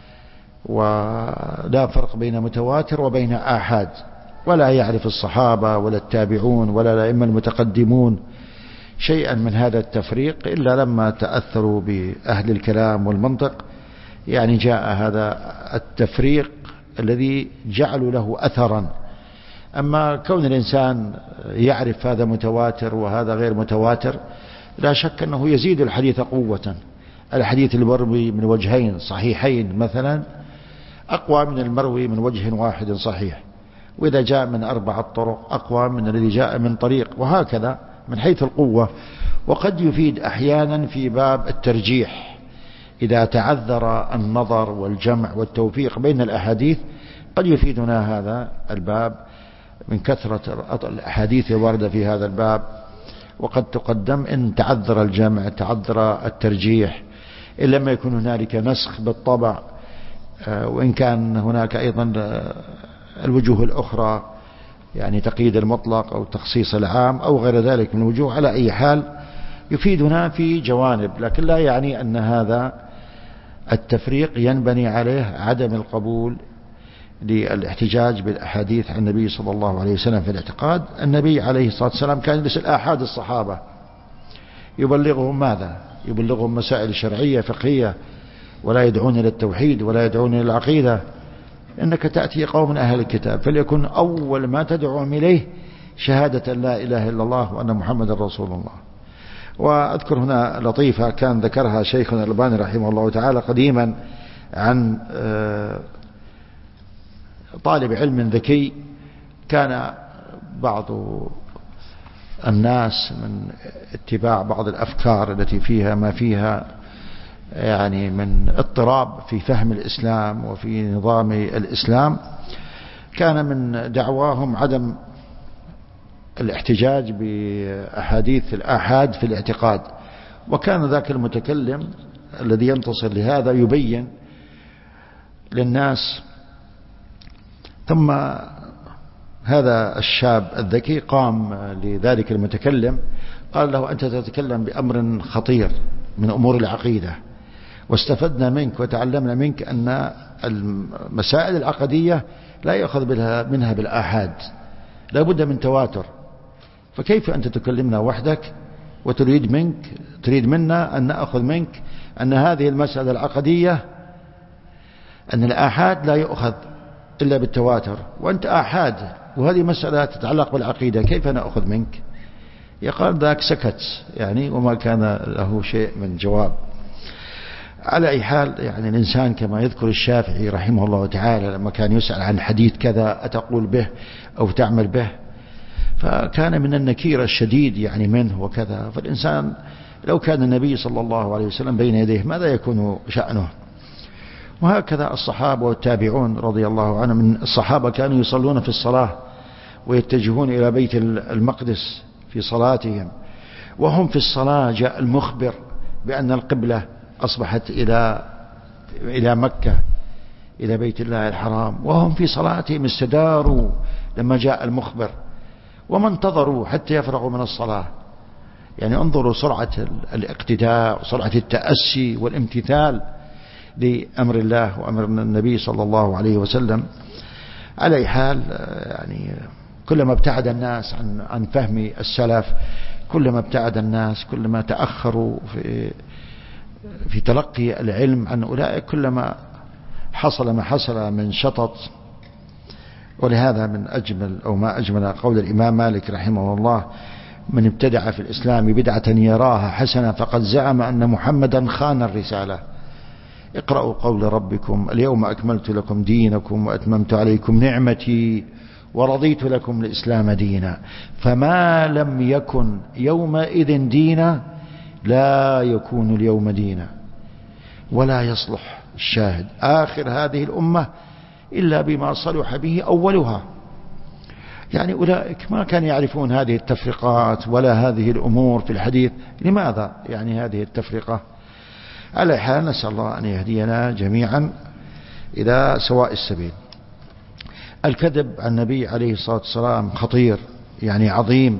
ولا فرق بين متواتر وبين آحاد، ولا يعرف الصحابة ولا التابعون ولا الأئمة المتقدمون شيئا من هذا التفريق إلا لما تأثروا بأهل الكلام والمنطق، يعني جاء هذا التفريق الذي جعلوا له أثرا. أما كون الإنسان يعرف هذا متواتر وهذا غير متواتر، لا شك أنه يزيد الحديث قوة. الحديث المروي من وجهين صحيحين مثلا أقوى من المروي من وجه واحد صحيح، وإذا جاء من أربعة طرق أقوى من الذي جاء من طريق، وهكذا من حيث القوة. وقد يفيد أحيانا في باب الترجيح إذا تعذر النظر والجمع والتوفيق بين الأحاديث، قد يفيدنا هذا الباب من كثرة الأحاديث الواردة في هذا الباب. وقد تقدم إن تعذر الجمع، تعذر الترجيح، إن لم يكن هنالك نسخ بالطبع، وإن كان هناك أيضا الوجوه الأخرى، يعني تقييد المطلق أو تخصيص العام أو غير ذلك من الوجوه. على أي حال يفيدنا في جوانب، لكن لا يعني أن هذا التفريق ينبني عليه عدم القبول للاحتجاج بالأحاديث عن النبي صلى الله عليه وسلم في الاعتقاد. النبي عليه الصلاة والسلام كان يرسل آحاد الصحابة يبلغهم ماذا؟ يبلغهم مسائل شرعية فقهية، ولا يدعون إلى التوحيد ولا يدعون إلى العقيدة. إنك تأتي قوم من أهل الكتاب فليكن أول ما تدعوهم إليه شهادة لا إله إلا الله وأن محمد رسول الله. وأذكر هنا لطيفة كان ذكرها شيخنا الألباني رحمه الله تعالى قديما عن طالب علم ذكي. كان بعض الناس من اتباع بعض الأفكار التي فيها ما فيها يعني من اضطراب في فهم الإسلام وفي نظام الإسلام، كان من دعواهم عدم الاحتجاج بأحاديث الآحاد في الاعتقاد. وكان ذاك المتكلم الذي ينتصر لهذا يبين للناس. ثم هذا الشاب الذكي قام لذلك المتكلم قال له: أنت تتكلم بأمر خطير من أمور العقيدة، واستفدنا منك وتعلمنا منك أن المسائل العقدية لا يأخذ منها بالآحاد، لا بد من تواتر. فكيف أنت تكلمنا وحدك وتريد منك تريد منا أن نأخذ منك أن هذه المسألة العقدية أن الآحاد لا يؤخذ إلا بالتواتر، وأنت آحاد وهذه مسألة تتعلق بالعقيدة، كيف نأخذ منك؟ يقال ذاك سكت يعني، وما كان له شيء من جواب. على أي حال يعني الإنسان كما يذكر الشافعي رحمه الله تعالى لما كان يسأل عن حديث كذا أتقول به أو تعمل به، فكان من النكير الشديد يعني منه وكذا. فالإنسان لو كان النبي صلى الله عليه وسلم بين يديه ماذا يكون شأنه؟ وهكذا الصحابة والتابعون رضي الله عنهم. من الصحابة كانوا يصلون في الصلاة ويتجهون إلى بيت المقدس في صلاتهم، وهم في الصلاة جاء المخبر بأن القبلة أصبحت إلى إلى مكة إلى بيت الله الحرام، وهم في صلاتهم استداروا لما جاء المخبر وما انتظروا حتى يفرغوا من الصلاة. يعني انظروا سرعة الاقتداء وسرعة التأسي والامتثال لأمر الله وأمر النبي صلى الله عليه وسلم. على أي حال يعني كلما ابتعد الناس عن عن فهم السلف، كلما ابتعد الناس، كلما تأخروا في في تلقي العلم عن أولئك، كلما حصل ما حصل من شطط. ولهذا من أجمل أو ما أجمل قول الإمام مالك رحمه الله: من ابتدع في الإسلام بدعة يراها حسنة فقد زعم أن محمدا خان الرسالة. اقرأوا قول ربكم: اليوم أكملت لكم دينكم وأتممت عليكم نعمتي ورضيت لكم الإسلام دينا، فما لم يكن يومئذ دينا لا يكون اليوم دينا، ولا يصلح الشاهد آخر هذه الأمة إلا بما صلح به أولها. يعني أولئك ما كانوا يعرفون هذه التفرقات ولا هذه الأمور في الحديث. لماذا يعني هذه التفرقة؟ على حال نسأل الله أن يهدينا جميعا إلى سواء السبيل. الكذب عن النبي عليه الصلاة والسلام خطير، يعني عظيم،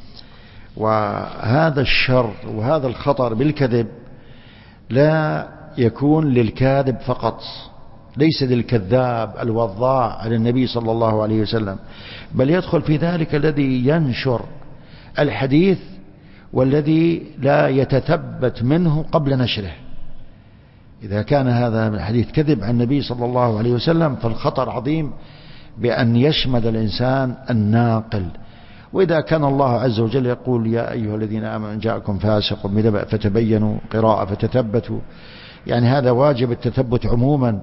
وهذا الشر وهذا الخطر بالكذب لا يكون للكاذب فقط، ليس للكذاب الوضاع على النبي صلى الله عليه وسلم، بل يدخل في ذلك الذي ينشر الحديث والذي لا يتثبت منه قبل نشره. إذا كان هذا الحديث كذب عن النبي صلى الله عليه وسلم فالخطر عظيم بأن يشمد الإنسان الناقل. وإذا كان الله عز وجل يقول يا أيها الذين آمنوا إن جاءكم فاسق بنبأ فتبينوا، قراءة فتثبتوا، يعني هذا واجب التثبت عموما.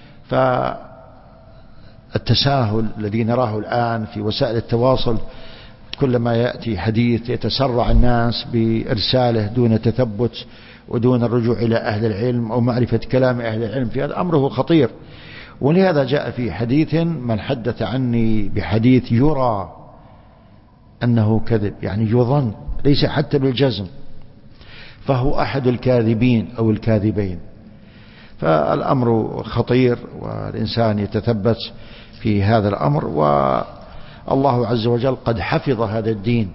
فالتساهل الذي نراه الآن في وسائل التواصل، كلما يأتي حديث يتسرع الناس بإرساله دون تثبت ودون الرجوع إلى أهل العلم أو معرفة كلام أهل العلم، في هذا أمره خطير. ولهذا جاء في حديث من حدث عني بحديث يرى أنه كذب، يعني يظن ليس حتى بالجزم، فهو أحد الكاذبين أو الكاذبين. فالأمر خطير والإنسان يتثبت في هذا الأمر، والله عز وجل قد حفظ هذا الدين.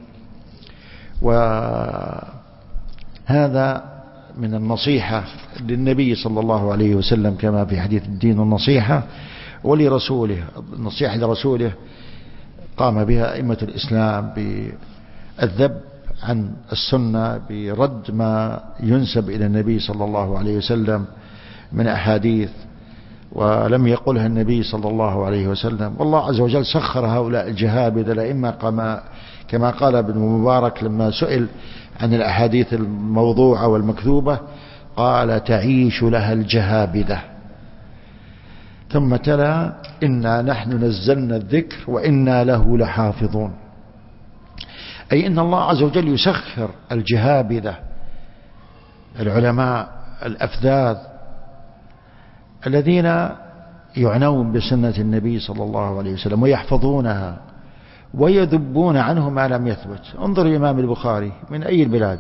وهذا من النصيحة للنبي صلى الله عليه وسلم كما في حديث الدين النصيحة، ولرسوله النصيحة لرسوله قام بها أئمة الإسلام بالذب عن السنة، برد ما ينسب إلى النبي صلى الله عليه وسلم من أحاديث ولم يقلها النبي صلى الله عليه وسلم. والله عز وجل سخر هؤلاء الجهابذة الأئمة كما قال ابن مبارك لما سئل عن الأحاديث الموضوعة والمكذوبة قال تعيش لها الجهابذة، ثم تلا إنا نحن نزلنا الذكر وإنا له لحافظون. أي إن الله عز وجل يسخر الجهابذة العلماء الأفذاذ الذين يعنون بسنة النبي صلى الله عليه وسلم ويحفظونها ويذبون عنه ما لم يثبت. انظر الإمام البخاري من أي البلاد؟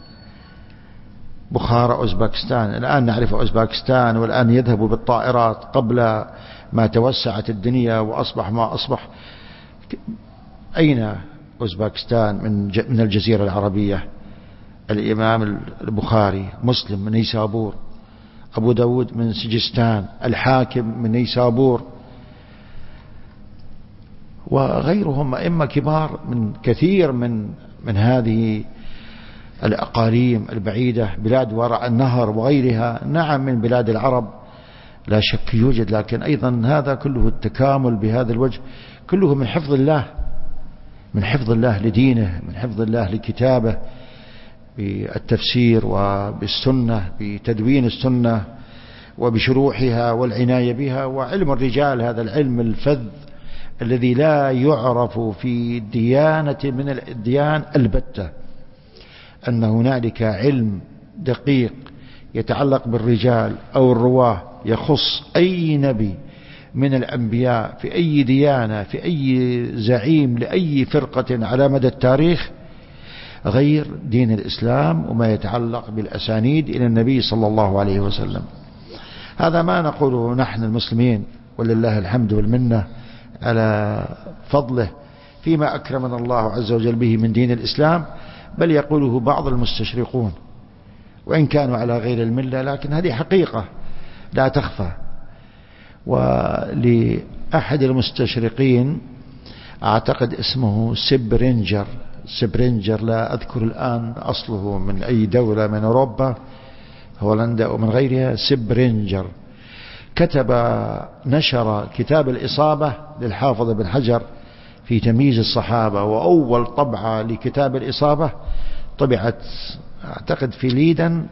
بخارى أوزباكستان، الآن نعرف أوزباكستان، والآن يذهب بالطائرات قبل ما توسعت الدنيا وأصبح ما أصبح. أين أوزباكستان من من الجزيرة العربية؟ الإمام البخاري، مسلم من نيسابور، أبو داود من سجستان، الحاكم من نيسابور، وغيرهم أئمة كبار من كثير من من هذه الأقاليم البعيدة، بلاد وراء النهر وغيرها. نعم من بلاد العرب لا شك يوجد، لكن أيضا هذا كله التكامل بهذا الوجه كله من حفظ الله، من حفظ الله لدينه، من حفظ الله لكتابه، بالتفسير وبالسنة، بتدوين السنة وبشروحها والعناية بها. وعلم الرجال هذا العلم الفذ الذي لا يعرف في ديانة من الديان البتة، أن هنالك علم دقيق يتعلق بالرجال أو الرواه يخص أي نبي من الأنبياء في أي ديانة في أي زعيم لأي فرقة على مدى التاريخ غير دين الإسلام وما يتعلق بالأسانيد إلى النبي صلى الله عليه وسلم. هذا ما نقوله نحن المسلمين، ولله الحمد والمنة على فضله فيما أكرمنا الله عز وجل به من دين الإسلام، بل يقوله بعض المستشرقون وإن كانوا على غير الملة، لكن هذه حقيقة لا تخفى. ولأحد المستشرقين أعتقد اسمه سبرينجر سبرينجر لا أذكر الآن أصله من أي دولة من أوروبا، هولندا أو من غيرها، سبرينجر كتب نشر كتاب الإصابة للحافظ ابن حجر في تمييز الصحابة، وأول طبعة لكتاب الإصابة طبعت أعتقد في ليدن،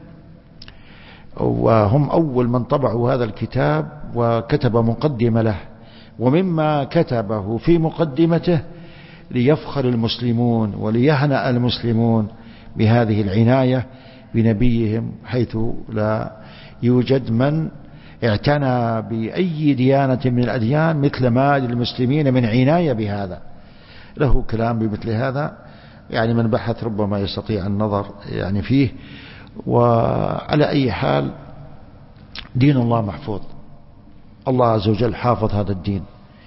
وهم أول من طبعوا هذا الكتاب، وكتب مقدمة له، ومما كتبه في مقدمته ليفخر المسلمون وليهنأ المسلمون بهذه العناية بنبيهم، حيث لا يوجد من اعتنى بأي ديانة من الأديان مثل ما للمسلمين من عناية بهذا. له كلام بمثل هذا، يعني من بحث ربما يستطيع النظر يعني فيه. وعلى أي حال دين الله محفوظ، الله عز وجل حافظ هذا الدين.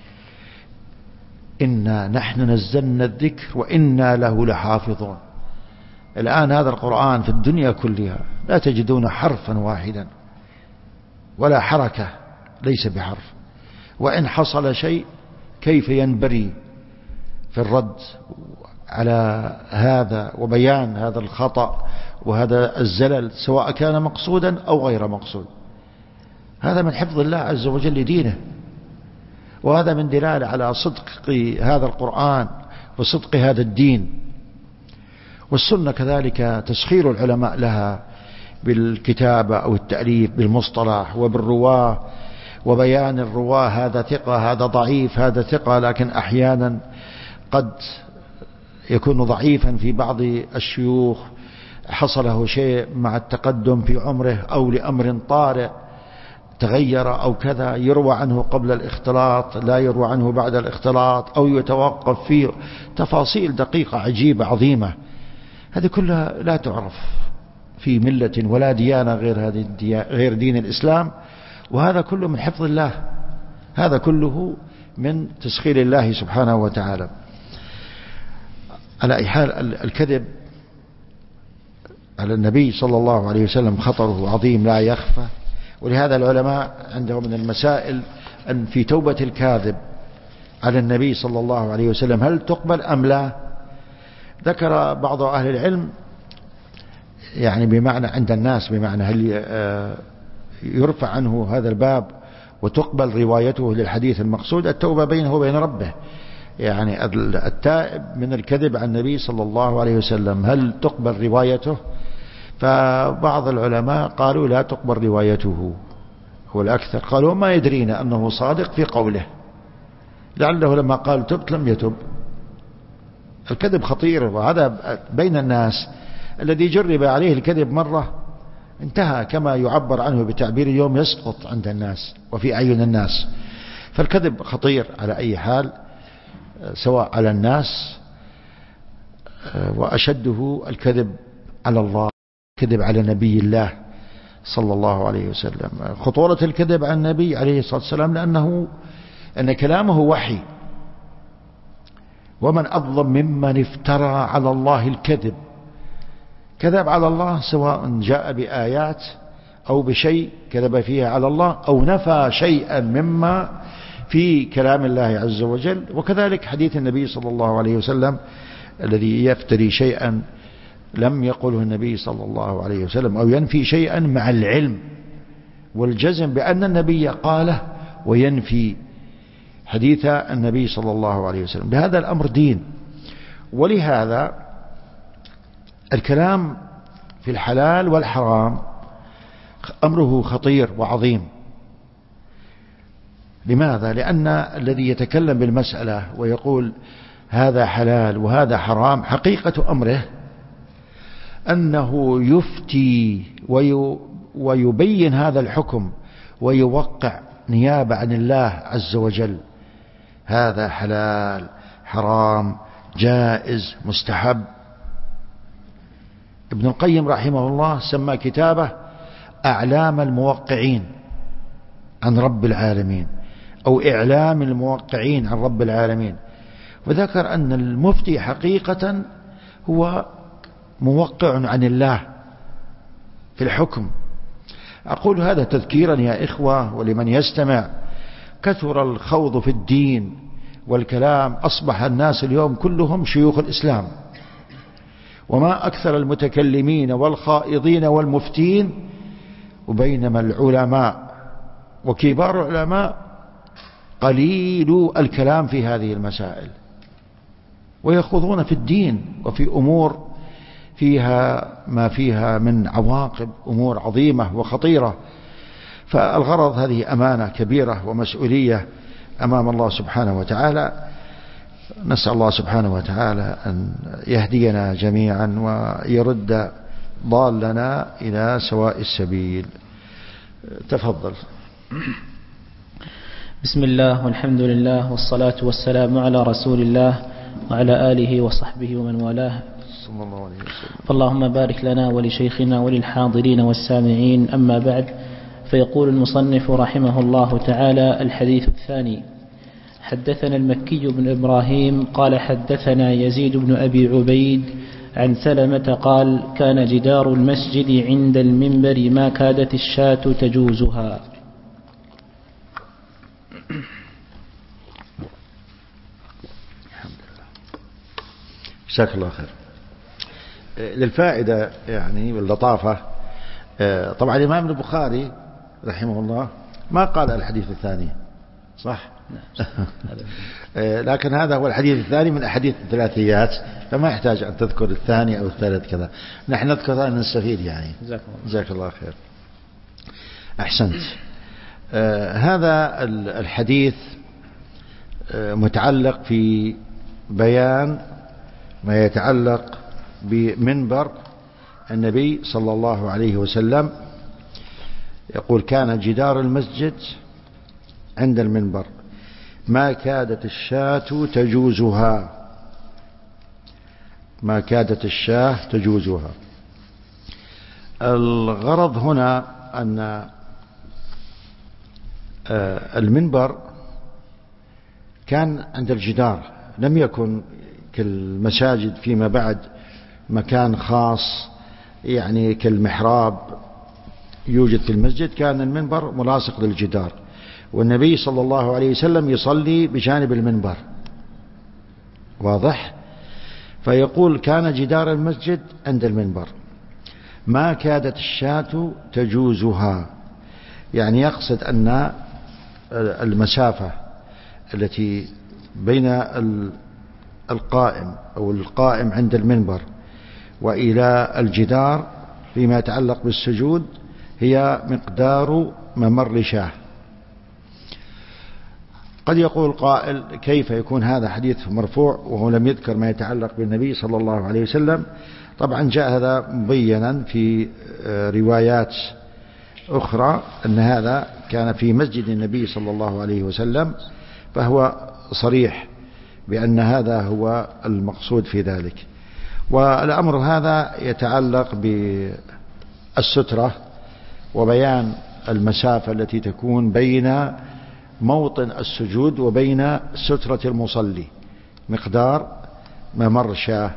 إنا نحن نزلنا الذكر وإنا له لحافظون. الآن هذا القرآن في الدنيا كلها لا تجدون حرفا واحدا ولا حركة ليس بحرف، وإن حصل شيء كيف ينبري في الرد على هذا وبيان هذا الخطأ وهذا الزلل سواء كان مقصودا أو غير مقصود. هذا من حفظ الله عز وجل لدينه، وهذا من دلالة على صدق هذا القرآن وصدق هذا الدين. والسنة كذلك تسخير العلماء لها بالكتابة أو التأليف بالمصطلح وبالرواه وبيان الرواه، هذا ثقة هذا ضعيف هذا ثقة، لكن أحيانا قد يكون ضعيفا في بعض الشيوخ حصله شيء مع التقدم في عمره أو لأمر طارئ تغير أو كذا، يروى عنه قبل الاختلاط لا يروى عنه بعد الاختلاط، أو يتوقف فيه تفاصيل دقيقة عجيبة عظيمة. هذه كلها لا تعرف في ملة ولا ديانة غير هذه غير دين الإسلام، وهذا كله من حفظ الله، هذا كله من تسخير الله سبحانه وتعالى. على أي حال الكذب على النبي صلى الله عليه وسلم خطره عظيم لا يخفى، ولهذا العلماء عندهم من المسائل أن في توبة الكاذب على النبي صلى الله عليه وسلم هل تقبل أم لا. ذكر بعض أهل العلم يعني بمعنى عند الناس بمعنى هل يرفع عنه هذا الباب وتقبل روايته للحديث المقصود. التوبة بينه وبين ربه، يعني التائب من الكذب عن النبي صلى الله عليه وسلم هل تقبل روايته؟ فبعض العلماء قالوا لا تقبل روايته، هو الأكثر قالوا ما يدرينا أنه صادق في قوله، لعله لما قال تبت لم يتب. الكذب خطير، وهذا بين الناس الذي جرب عليه الكذب مرة انتهى كما يعبر عنه بتعبير اليوم يسقط عند الناس وفي أعين الناس. فالكذب خطير على أي حال سواء على الناس، وأشده الكذب على الله، كذب على نبي الله صلى الله عليه وسلم. خطورة الكذب على النبي عليه الصلاة والسلام لأنه أن كلامه وحي، ومن أظلم ممن افترى على الله الكذب. كذب على الله سواء جاء بآيات أو بشيء كذب فيها على الله أو نفى شيئا مما في كلام الله عز وجل. وكذلك حديث النبي صلى الله عليه وسلم الذي يفتري شيئا لم يقله النبي صلى الله عليه وسلم أو ينفي شيئا مع العلم والجزم بأن النبي قاله وينفي حديث النبي صلى الله عليه وسلم. بهذا الأمر دين. ولهذا الكلام في الحلال والحرام أمره خطير وعظيم. لماذا؟ لأن الذي يتكلم بالمسألة ويقول هذا حلال وهذا حرام حقيقة أمره أنه يفتي ويبين هذا الحكم ويوقع نيابة عن الله عز وجل، هذا حلال حرام جائز مستحب. ابن القيم رحمه الله سمى كتابه أعلام الموقعين عن رب العالمين أو إعلام الموقعين عن رب العالمين، وذكر أن المفتي حقيقة هو موقع عن الله في الحكم. أقول هذا تذكيرا يا إخوة ولمن يستمع. كثر الخوض في الدين والكلام، أصبح الناس اليوم كلهم شيوخ الإسلام، وما أكثر المتكلمين والخائضين والمفتين، وبينما العلماء وكبار العلماء قليل الكلام في هذه المسائل، ويخوضون في الدين وفي أمور فيها ما فيها من عواقب، أمور عظيمة وخطيرة. فالغرض هذه أمانة كبيرة ومسؤولية أمام الله سبحانه وتعالى. نسأل الله سبحانه وتعالى أن يهدينا جميعا ويرد ضالنا إلى سواء السبيل. تفضل. بسم الله والحمد لله والصلاة والسلام على رسول الله وعلى آله وصحبه ومن والاه. صلى الله عليه وسلم. فاللهم بارك لنا ولشيخنا وللحاضرين والسامعين. أما بعد، فيقول المصنف رحمه الله تعالى: الحديث الثاني: حدثنا المكي بن إبراهيم قال حدثنا يزيد بن أبي عبيد عن سلمة قال: كان جدار المسجد عند المنبر ما كادت الشاة تجوزها. جزاك الله خير. للفائدة يعني واللطافة، طبعا الإمام البخاري رحمه الله ما قال الحديث الثاني، صح؟ لكن هذا هو الحديث الثاني من أحاديث الثلاثيات، فما يحتاج أن تذكر الثاني أو الثالث كذا، نحن نذكر أن نستفيد يعني. جزاك الله خير. أحسنت. هذا الحديث متعلق في بيان ما يتعلق بمنبر النبي صلى الله عليه وسلم. يقول: كان جدار المسجد عند المنبر ما كادت الشاة تجوزها. ما كادت الشاة تجوزها. الغرض هنا أن المنبر كان عند الجدار، لم يكن كالمساجد فيما بعد مكان خاص يعني كالمحراب يوجد في المسجد. كان المنبر ملاصق للجدار، والنبي صلى الله عليه وسلم يصلي بجانب المنبر، واضح؟ فيقول: كان جدار المسجد عند المنبر ما كادت الشاة تجوزها، يعني يقصد أن المسافة التي بين القائم أو القائم عند المنبر وإلى الجدار فيما يتعلق بالسجود هي مقدار ممر شاة. قد يقول قائل: كيف يكون هذا حديث مرفوع وهو لم يذكر ما يتعلق بالنبي صلى الله عليه وسلم؟ طبعا جاء هذا مبينا في روايات أخرى أن هذا كان في مسجد النبي صلى الله عليه وسلم، فهو صريح بأن هذا هو المقصود في ذلك. والأمر هذا يتعلق بالسترة وبيان المسافة التي تكون بين موطن السجود وبين سترة المصلي، مقدار ممر شاة.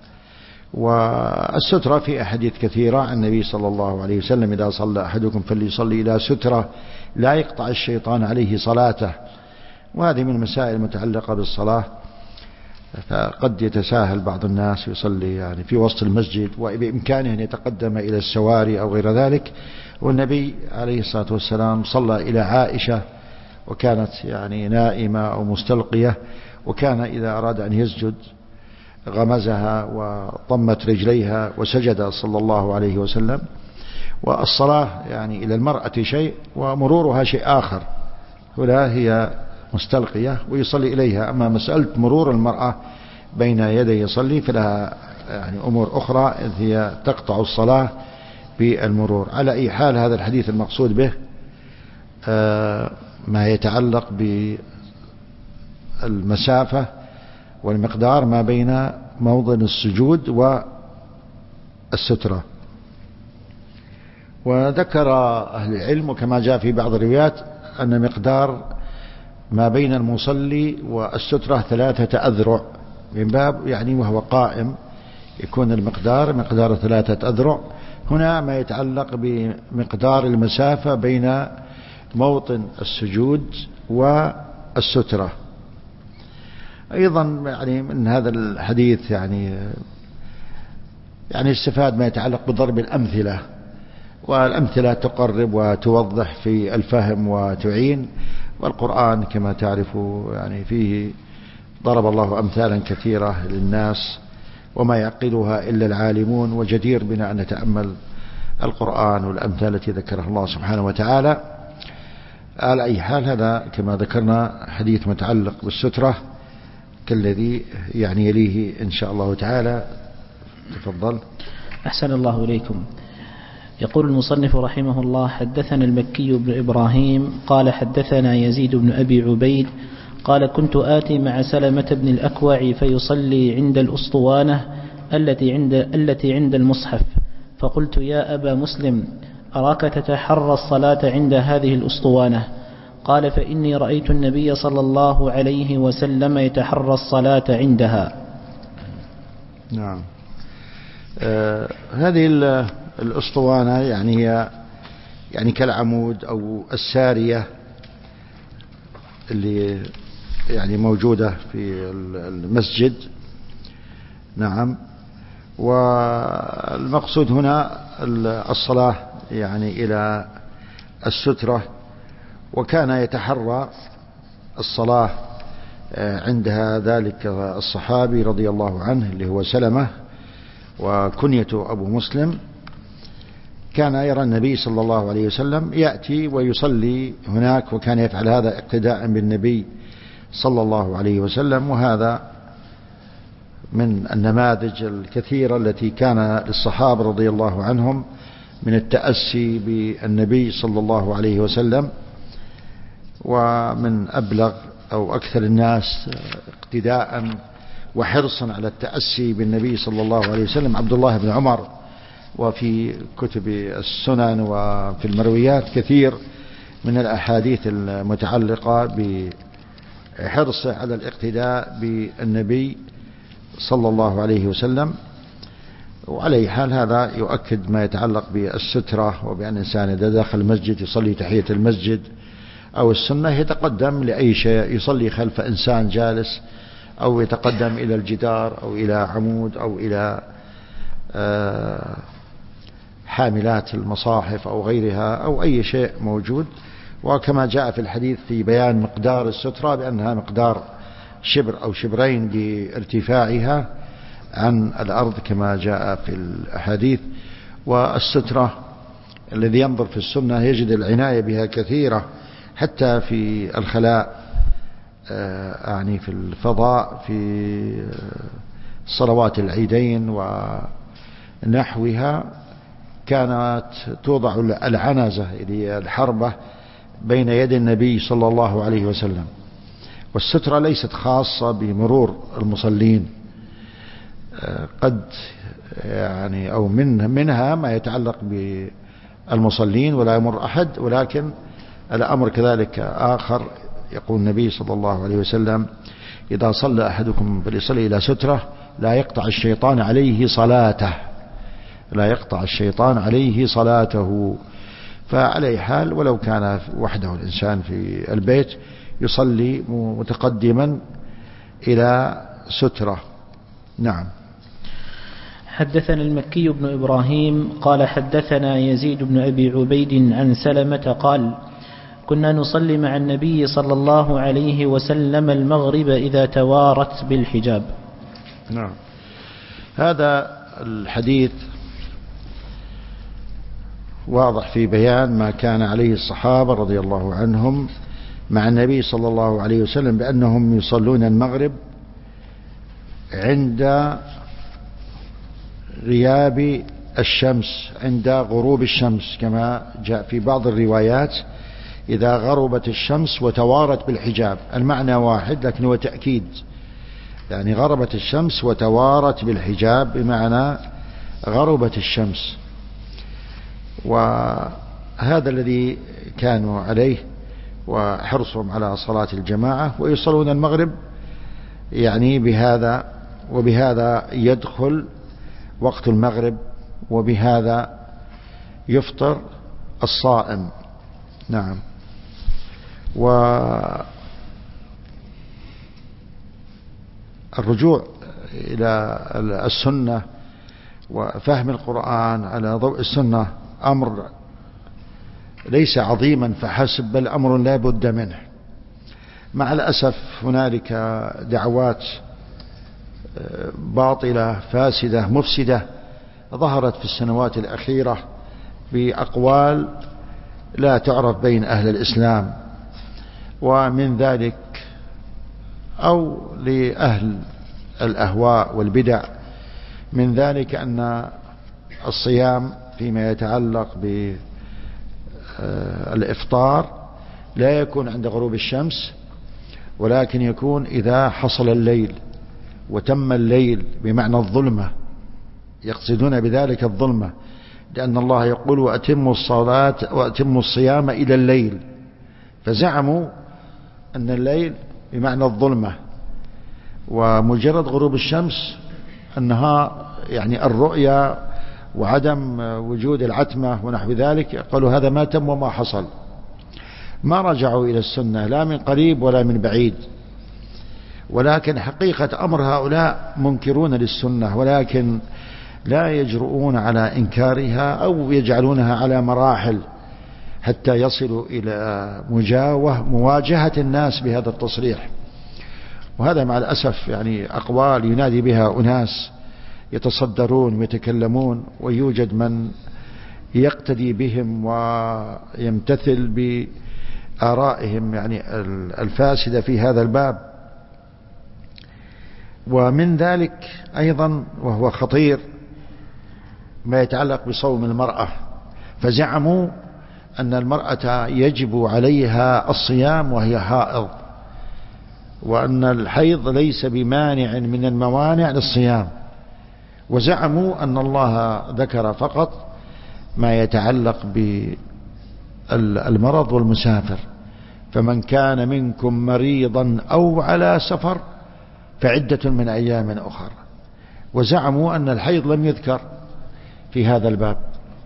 والسترة في أحاديث كثيرة عن النبي صلى الله عليه وسلم: إذا صلى أحدكم فليصلي إلى سترة لا يقطع الشيطان عليه صلاته. وهذه من المسائل المتعلقة بالصلاة، فقد يتساهل بعض الناس يصلي يعني في وسط المسجد وبإمكانه أن يتقدم إلى السواري أو غير ذلك. والنبي عليه الصلاة والسلام صلى إلى عائشة وكانت يعني نائمة أو مستلقية، وكان إذا أراد أن يسجد غمزها وضمت رجليها وسجد صلى الله عليه وسلم. والصلاة يعني إلى المرأة شيء ومرورها شيء آخر، هنا هي مستلقية ويصلي إليها. أما مسألة مرور المرأة بين يدي يصلي فلها يعني أمور أخرى إذ هي تقطع الصلاة بالمرور. على أي حال، هذا الحديث المقصود به ما يتعلق بالمسافة والمقدار ما بين موطن السجود والسترة. وذكر أهل العلم وكما جاء في بعض الروايات أن مقدار ما بين المصلي والسترة ثلاثة أذرع، من باب يعني وهو قائم يكون المقدار مقدار ثلاثة أذرع. هنا ما يتعلق بمقدار المسافة بين موطن السجود والسترة. أيضا يعني من هذا الحديث يعني يعني استفاد ما يتعلق بضرب الأمثلة، والأمثلة تقرب وتوضح في الفهم وتعين. والقرآن كما تعرفوا يعني فيه ضرب الله أمثالا كثيرة للناس وما يعقلها إلا العالمون، وجدير بنا أن نتأمل القرآن والأمثال التي ذكرها الله سبحانه وتعالى. على أي حال، هذا كما ذكرنا حديث متعلق بالسترة كالذي يعني يليه إن شاء الله تعالى. تفضل. أحسن الله إليكم. يقول المصنف رحمه الله: حدثنا المكي بن إبراهيم قال حدثنا يزيد بن أبي عبيد قال: كنت آتي مع سلمة بن الأكوع فيصلي عند الأسطوانة التي عند, التي عند المصحف، فقلت: يا أبا مسلم، أراك تتحرى الصلاة عند هذه الأسطوانة. قال: فإني رأيت النبي صلى الله عليه وسلم يتحرى الصلاة عندها. نعم. آه هذه الأسطوانة يعني هي يعني كالعمود أو السارية اللي يعني موجودة في المسجد. نعم. والمقصود هنا الصلاة يعني إلى السترة، وكان يتحرى الصلاة عندها ذلك الصحابي رضي الله عنه اللي هو سلمة، وكنيته أبو مسلم. كان يرى النبي صلى الله عليه وسلم يأتي ويصلي هناك، وكان يفعل هذا اقتداء بالنبي صلى الله عليه وسلم. وهذا من النماذج الكثيرة التي كان للصحابة رضي الله عنهم من التأسي بالنبي صلى الله عليه وسلم. ومن أبلغ أو أكثر الناس اقتداء وحرصا على التأسي بالنبي صلى الله عليه وسلم عبد الله بن عمر، وفي كتب السنن وفي المرويات كثير من الأحاديث المتعلقة بحرصه على الاقتداء بالنبي صلى الله عليه وسلم. وعلى حال هذا يؤكد ما يتعلق بالسترة، وبأن الإنسان إذا دخل المسجد يصلي تحية المسجد أو السنة يتقدم لأي شيء، يصلي خلف إنسان جالس، أو يتقدم إلى الجدار أو إلى عمود أو إلى حاملات المصاحف أو غيرها أو أي شيء موجود. وكما جاء في الحديث في بيان مقدار السترة بأنها مقدار شبر أو شبرين لارتفاعها عن الأرض كما جاء في الأحاديث. والسترة الذي ينظر في السنة يجد العناية بها كثيرة، حتى في الخلاء يعني في الفضاء في صلوات العيدين ونحوها كانت توضع العنزة اللي الحربة بين يد النبي صلى الله عليه وسلم. والسترة ليست خاصة بمرور المصلين، قد يعني أو من منها ما يتعلق بالمصلين ولا يمر أحد، ولكن الأمر كذلك آخر. يقول النبي صلى الله عليه وسلم: إذا صلى أحدكم فليصلي إلى سترة لا يقطع الشيطان عليه صلاته، لا يقطع الشيطان عليه صلاته. فعلى حال ولو كان وحده الإنسان في البيت يصلي متقدما إلى سترة. نعم. حدثنا المكي بن إبراهيم قال حدثنا يزيد بن أبي عبيد عن سلمة قال: كنا نصلي مع النبي صلى الله عليه وسلم المغرب إذا توارت بالحجاب. نعم. هذا الحديث واضح في بيان ما كان عليه الصحابة رضي الله عنهم مع النبي صلى الله عليه وسلم، بأنهم يصلون المغرب عند غياب الشمس، عند غروب الشمس، كما جاء في بعض الروايات إذا غربت الشمس وتوارت بالحجاب. المعنى واحد لكن هو تأكيد، يعني غربت الشمس وتوارت بالحجاب بمعنى غربت الشمس. وهذا الذي كانوا عليه وحرصهم على صلاة الجماعة، ويصلون المغرب يعني بهذا، وبهذا يدخل وقت المغرب، وبهذا يفطر الصائم. نعم. والرجوع إلى السنة وفهم القرآن على ضوء السنة أمر ليس عظيما فحسب، بل أمر لا بد منه. مع الأسف هنالك دعوات باطلة فاسدة مفسدة ظهرت في السنوات الأخيرة بأقوال لا تعرف بين أهل الإسلام، ومن ذلك أو لأهل الأهواء والبدع من ذلك أن الصيام فيما يتعلق بالإفطار لا يكون عند غروب الشمس، ولكن يكون إذا حصل الليل وتم الليل بمعنى الظلمة، يقصدون بذلك الظلمة، لأن الله يقول وأتموا الصلاة وأتموا الصيام إلى الليل، فزعموا أن الليل بمعنى الظلمة، ومجرد غروب الشمس أنها يعني الرؤيا وعدم وجود العتمة ونحو ذلك، قالوا هذا ما تم وما حصل. ما رجعوا إلى السنة لا من قريب ولا من بعيد، ولكن حقيقة أمر هؤلاء منكرون للسنة، ولكن لا يجرؤون على إنكارها أو يجعلونها على مراحل حتى يصلوا إلى مجاوة مواجهة الناس بهذا التصريح. وهذا مع الأسف يعني أقوال ينادي بها أناس يتصدرون ويتكلمون، ويوجد من يقتدي بهم ويمتثل بآرائهم يعني الفاسدة في هذا الباب. ومن ذلك أيضا وهو خطير ما يتعلق بصوم المرأة، فزعموا أن المرأة يجب عليها الصيام وهي حائض، وأن الحيض ليس بمانع من الموانع للصيام، وزعموا أن الله ذكر فقط ما يتعلق بالمرض والمسافر، فمن كان منكم مريضا أو على سفر فعدة من أيام أخر، وزعموا أن الحيض لم يذكر في هذا الباب.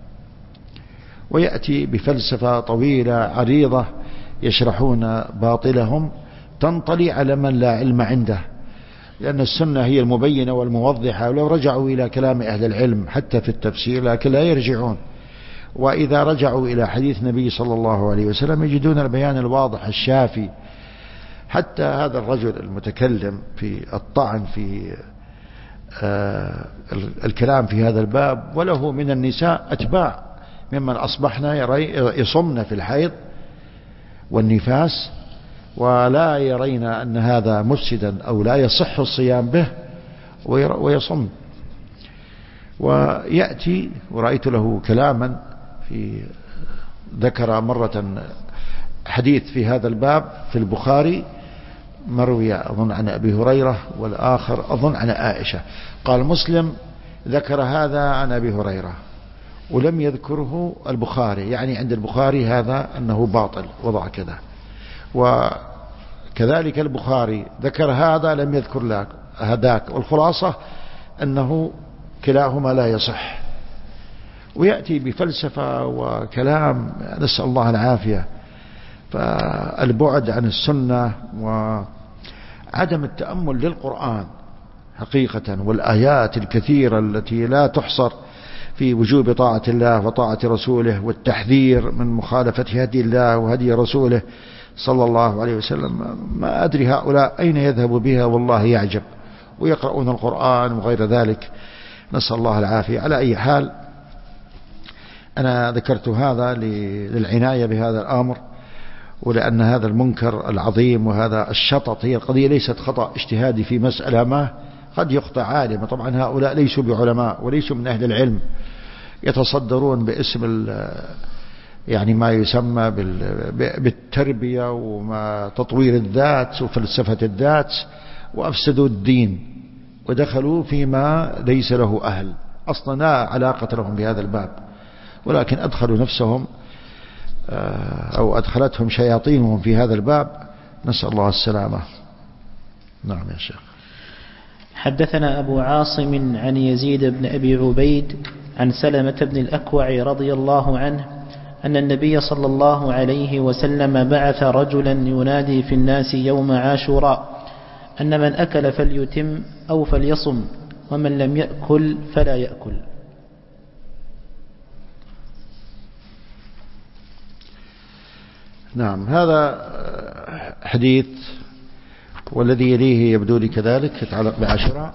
ويأتي بفلسفة طويلة عريضة يشرحون باطلهم تنطلي على من لا علم عنده، لأن السنة هي المبينة والموضحة، ولو رجعوا إلى كلام أهل العلم حتى في التفسير لكن لا يرجعون، وإذا رجعوا إلى حديث النبي صلى الله عليه وسلم يجدون البيان الواضح الشافي. حتى هذا الرجل المتكلم في الطعن في آه الكلام في هذا الباب، وله من النساء أتباع ممن أصبحنا يصمن في الحيض والنفاس، ولا يرين أن هذا مفسدا أو لا يصح الصيام به ويصم. ويأتي ورأيت له كلاما في ذكر مرة حديث في هذا الباب في البخاري مروي أظن عن أبي هريرة والآخر أظن عن عائشة، قال مسلم ذكر هذا عن أبي هريرة ولم يذكره البخاري، يعني عند البخاري هذا أنه باطل وضع كذا، وكذلك البخاري ذكر هذا لم يذكر لك هذاك، والخلاصة أنه كلاهما لا يصح. ويأتي بفلسفة وكلام نسأل الله العافية. فالبعد عن السنة وعدم التأمل للقرآن حقيقة والآيات الكثيرة التي لا تحصر في وجوب طاعة الله وطاعة رسوله والتحذير من مخالفة هدي الله وهدي رسوله صلى الله عليه وسلم، ما أدري هؤلاء أين يذهب بها، والله يعجب، ويقرؤون القرآن وغير ذلك، نسأل الله العافية. على أي حال أنا ذكرت هذا للعناية بهذا الأمر، ولأن هذا المنكر العظيم وهذا الشطط، هي القضية ليست خطأ اجتهادي في مسألة ما قد يخطئ عالم، طبعا هؤلاء ليسوا بعلماء وليسوا من أهل العلم، يتصدرون باسم يعني ما يسمى بالتربية وما تطوير الذات وفلسفة الذات، وأفسدوا الدين ودخلوا فيما ليس له أهل، أصلا لا علاقة لهم بهذا الباب، ولكن أدخلوا نفسهم أو أدخلتهم شياطينهم في هذا الباب، نسأل الله السلامة. نعم يا شيخ. حدثنا أبو عاصم عن يزيد بن أبي عبيد عن سلمة بن الأكوع رضي الله عنه أن النبي صلى الله عليه وسلم بعث رجلا ينادي في الناس يوم عاشوراء أن من أكل فليتم أو فليصم، ومن لم يأكل فلا يأكل. نعم، هذا حديث، والذي يليه يبدو لي كذلك يتعلق بعاشوراء.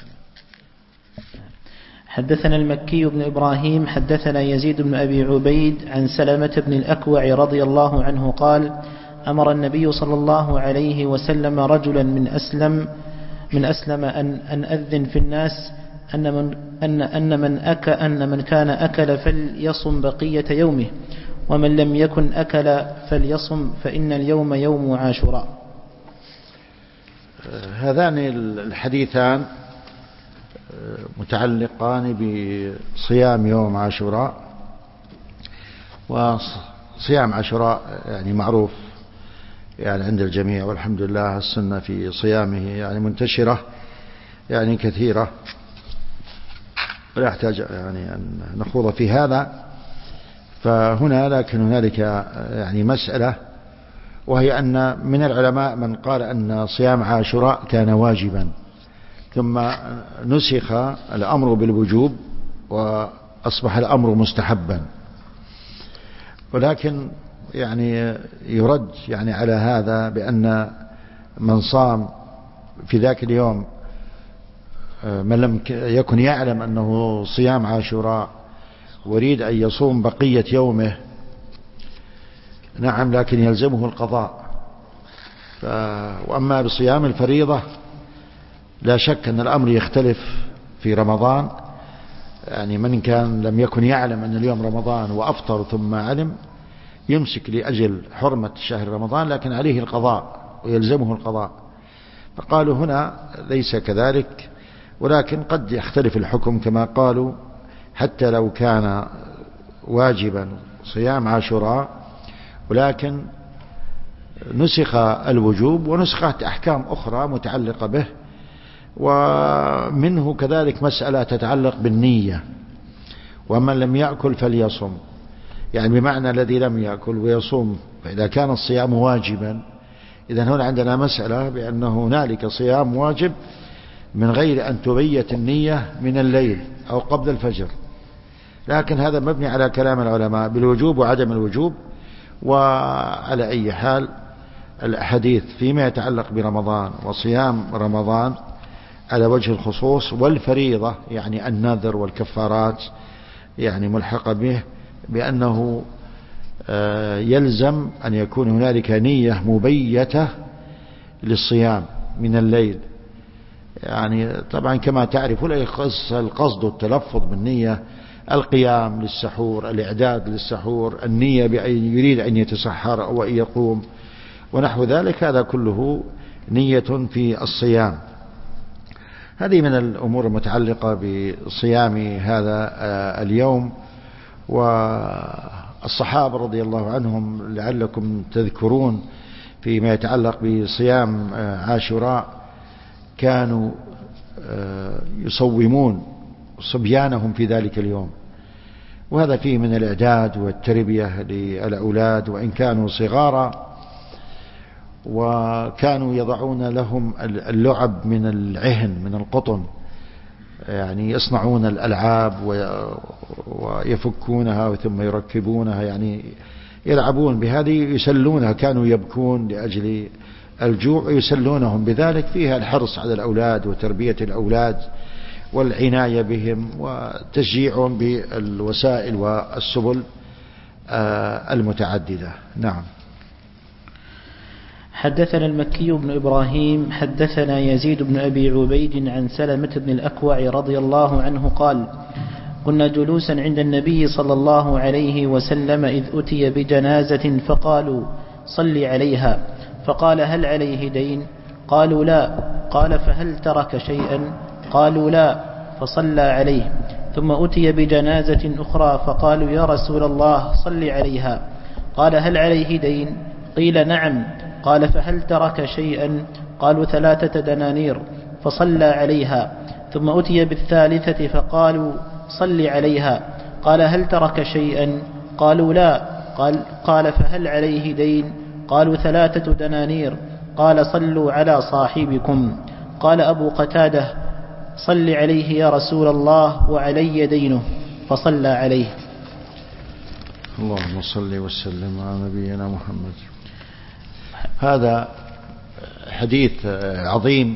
حدثنا المكي بن إبراهيم حدثنا يزيد بن أبي عبيد عن سلمة بن الأكوع رضي الله عنه قال: أمر النبي صلى الله عليه وسلم رجلا من أسلم من أسلم أن, أن أذن في الناس أن من, أن أن من, أك أن من كان أكل فليصم بقية يومه، ومن لم يكن أكل فليصم، فإن اليوم يوم عاشوراء. هذان الحديثان متعلقان بصيام يوم عاشوراء. وصيام عاشوراء يعني معروف يعني عند الجميع، والحمد لله السنة في صيامه يعني منتشرة يعني كثيرة، لا يحتاج يعني أن نخوض في هذا. فهنا لكن هنالك يعني مسألة، وهي أن من العلماء من قال أن صيام عاشوراء كان واجبا، ثم نسخ الأمر بالوجوب وأصبح الأمر مستحبا. ولكن يعني يرد يعني على هذا بأن من صام في ذاك اليوم من لم يكن يعلم أنه صيام عاشوراء ويريد أن يصوم بقية يومه، نعم، لكن يلزمه القضاء. ف... وأما بصيام الفريضة لا شك أن الأمر يختلف في رمضان. يعني من كان لم يكن يعلم أن اليوم رمضان وأفطر ثم علم يمسك لأجل حرمة شهر رمضان، لكن عليه القضاء ويلزمه القضاء. فقالوا هنا ليس كذلك، ولكن قد يختلف الحكم كما قالوا حتى لو كان واجبا صيام عاشوراء، ولكن نسخ الوجوب ونسخت أحكام أخرى متعلقة به. ومنه كذلك مسألة تتعلق بالنية، ومن لم يأكل فليصم، يعني بمعنى الذي لم يأكل ويصوم. فإذا كان الصيام واجبا، إذن هنا عندنا مسألة بأنه هنالك صيام واجب من غير أن تبيت النية من الليل أو قبل الفجر، لكن هذا مبني على كلام العلماء بالوجوب وعدم الوجوب. وعلى أي حال الأحاديث فيما يتعلق برمضان وصيام رمضان على وجه الخصوص، والفريضة يعني النذر والكفارات يعني ملحقة به، بأنه يلزم أن يكون هنالك نية مبيتة للصيام من الليل. يعني طبعا كما تعرف القصد التلفظ بالنية، القيام للسحور، الإعداد للسحور، النية بأن يريد أن يتسحر أو أن يقوم ونحو ذلك، هذا كله نية في الصيام. هذه من الأمور المتعلقة بصيام هذا اليوم. والصحابة رضي الله عنهم لعلكم تذكرون فيما يتعلق بصيام عاشوراء كانوا يصومون صبيانهم في ذلك اليوم، وهذا فيه من الإعداد والتربية للأولاد وإن كانوا صغارا. وكانوا يضعون لهم اللعب من العهن من القطن، يعني يصنعون الألعاب ويفكونها ثم يركبونها، يعني يلعبون بهذه يسلونها. كانوا يبكون لأجل الجوع ويسلونهم بذلك. فيها الحرص على الأولاد وتربية الأولاد والعناية بهم وتشجيعهم بالوسائل والسبل المتعددة. نعم. حدثنا المكي بن إبراهيم حدثنا يزيد بن أبي عبيد عن سلمة بن الأكوع رضي الله عنه قال: كنا جلوسا عند النبي صلى الله عليه وسلم إذ أتي بجنازة فقالوا: صل عليها. فقال: هل عليه دين؟ قالوا: لا. قال: فهل ترك شيئا؟ قالوا: لا. فصلى عليه. ثم أتي بجنازة أخرى فقالوا: يا رسول الله صل عليها. قال: هل عليه دين؟ قيل: نعم. قال: فهل ترك شيئا؟ قالوا: ثلاثة دنانير. فصلى عليها. ثم أتي بالثالثة فقالوا: صل عليها. قال: هل ترك شيئا؟ قالوا: لا. قال, قال: فهل عليه دين؟ قالوا: ثلاثة دنانير. قال: صلوا على صاحبكم. قال أبو قتادة: صل عليه يا رسول الله وعلي دينه. فصلى عليه. اللهم صل وسلم على نبينا محمد. هذا حديث عظيم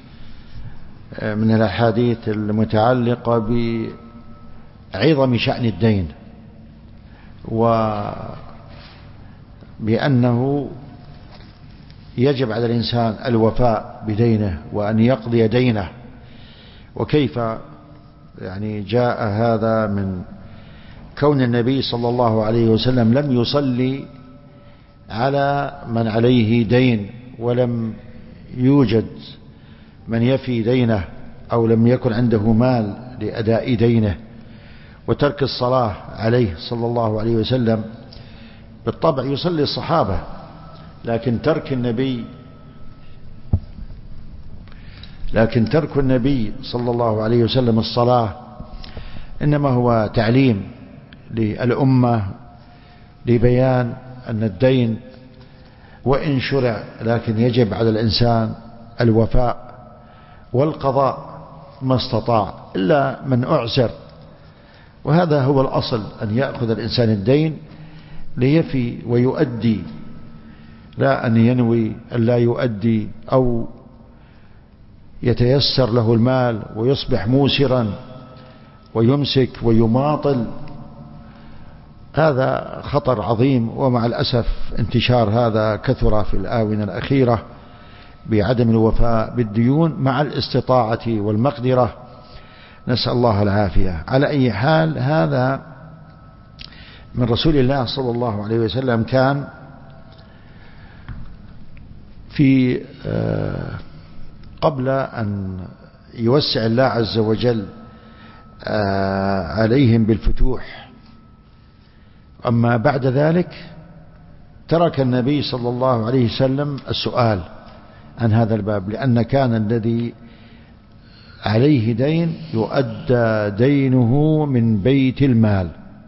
من الأحاديث المتعلقة بعظم شأن الدين، وبأنه يجب على الإنسان الوفاء بدينه وأن يقضي دينه، وكيف يعني جاء هذا من كون النبي صلى الله عليه وسلم لم يصلي على من عليه دين، ولم يوجد من يفي دينه أو لم يكن عنده مال لأداء دينه، وترك الصلاة عليه صلى الله عليه وسلم. بالطبع يصلي الصحابة، لكن ترك النبي لكن ترك النبي صلى الله عليه وسلم الصلاة إنما هو تعليم للأمة لبيان أن الدين وإن شرع لكن يجب على الإنسان الوفاء والقضاء ما استطاع إلا من أعسر، وهذا هو الأصل، أن يأخذ الإنسان الدين ليفي ويؤدي، لا أن ينوي أن لا يؤدي أو يتيسر له المال ويصبح موسرا ويمسك ويماطل. هذا خطر عظيم، ومع الأسف انتشار هذا كثر في الآونة الأخيرة بعدم الوفاء بالديون مع الاستطاعة والمقدرة، نسأل الله العافية. على أي حال، هذا من رسول الله صلى الله عليه وسلم كان في قبل أن يوسع الله عز وجل عليهم بالفتوح. أما بعد ذلك ترك النبي صلى الله عليه وسلم السؤال عن هذا الباب، لأن كان الذي عليه دين يؤدى دينه من بيت المال.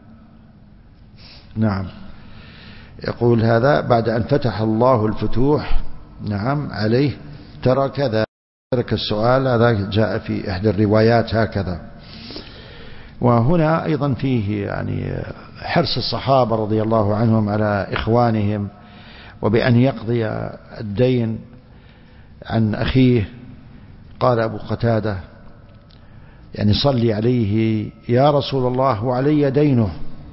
نعم، يقول هذا بعد أن فتح الله الفتوح نعم عليه ترك ذلك، ترك السؤال. هذا جاء في إحدى الروايات هكذا. وهنا أيضا فيه يعني حرص الصحابة رضي الله عنهم على إخوانهم، وبأن يقضي الدين عن أخيه. قال أبو قتادة يعني صلي عليه يا رسول الله وعلي دينه.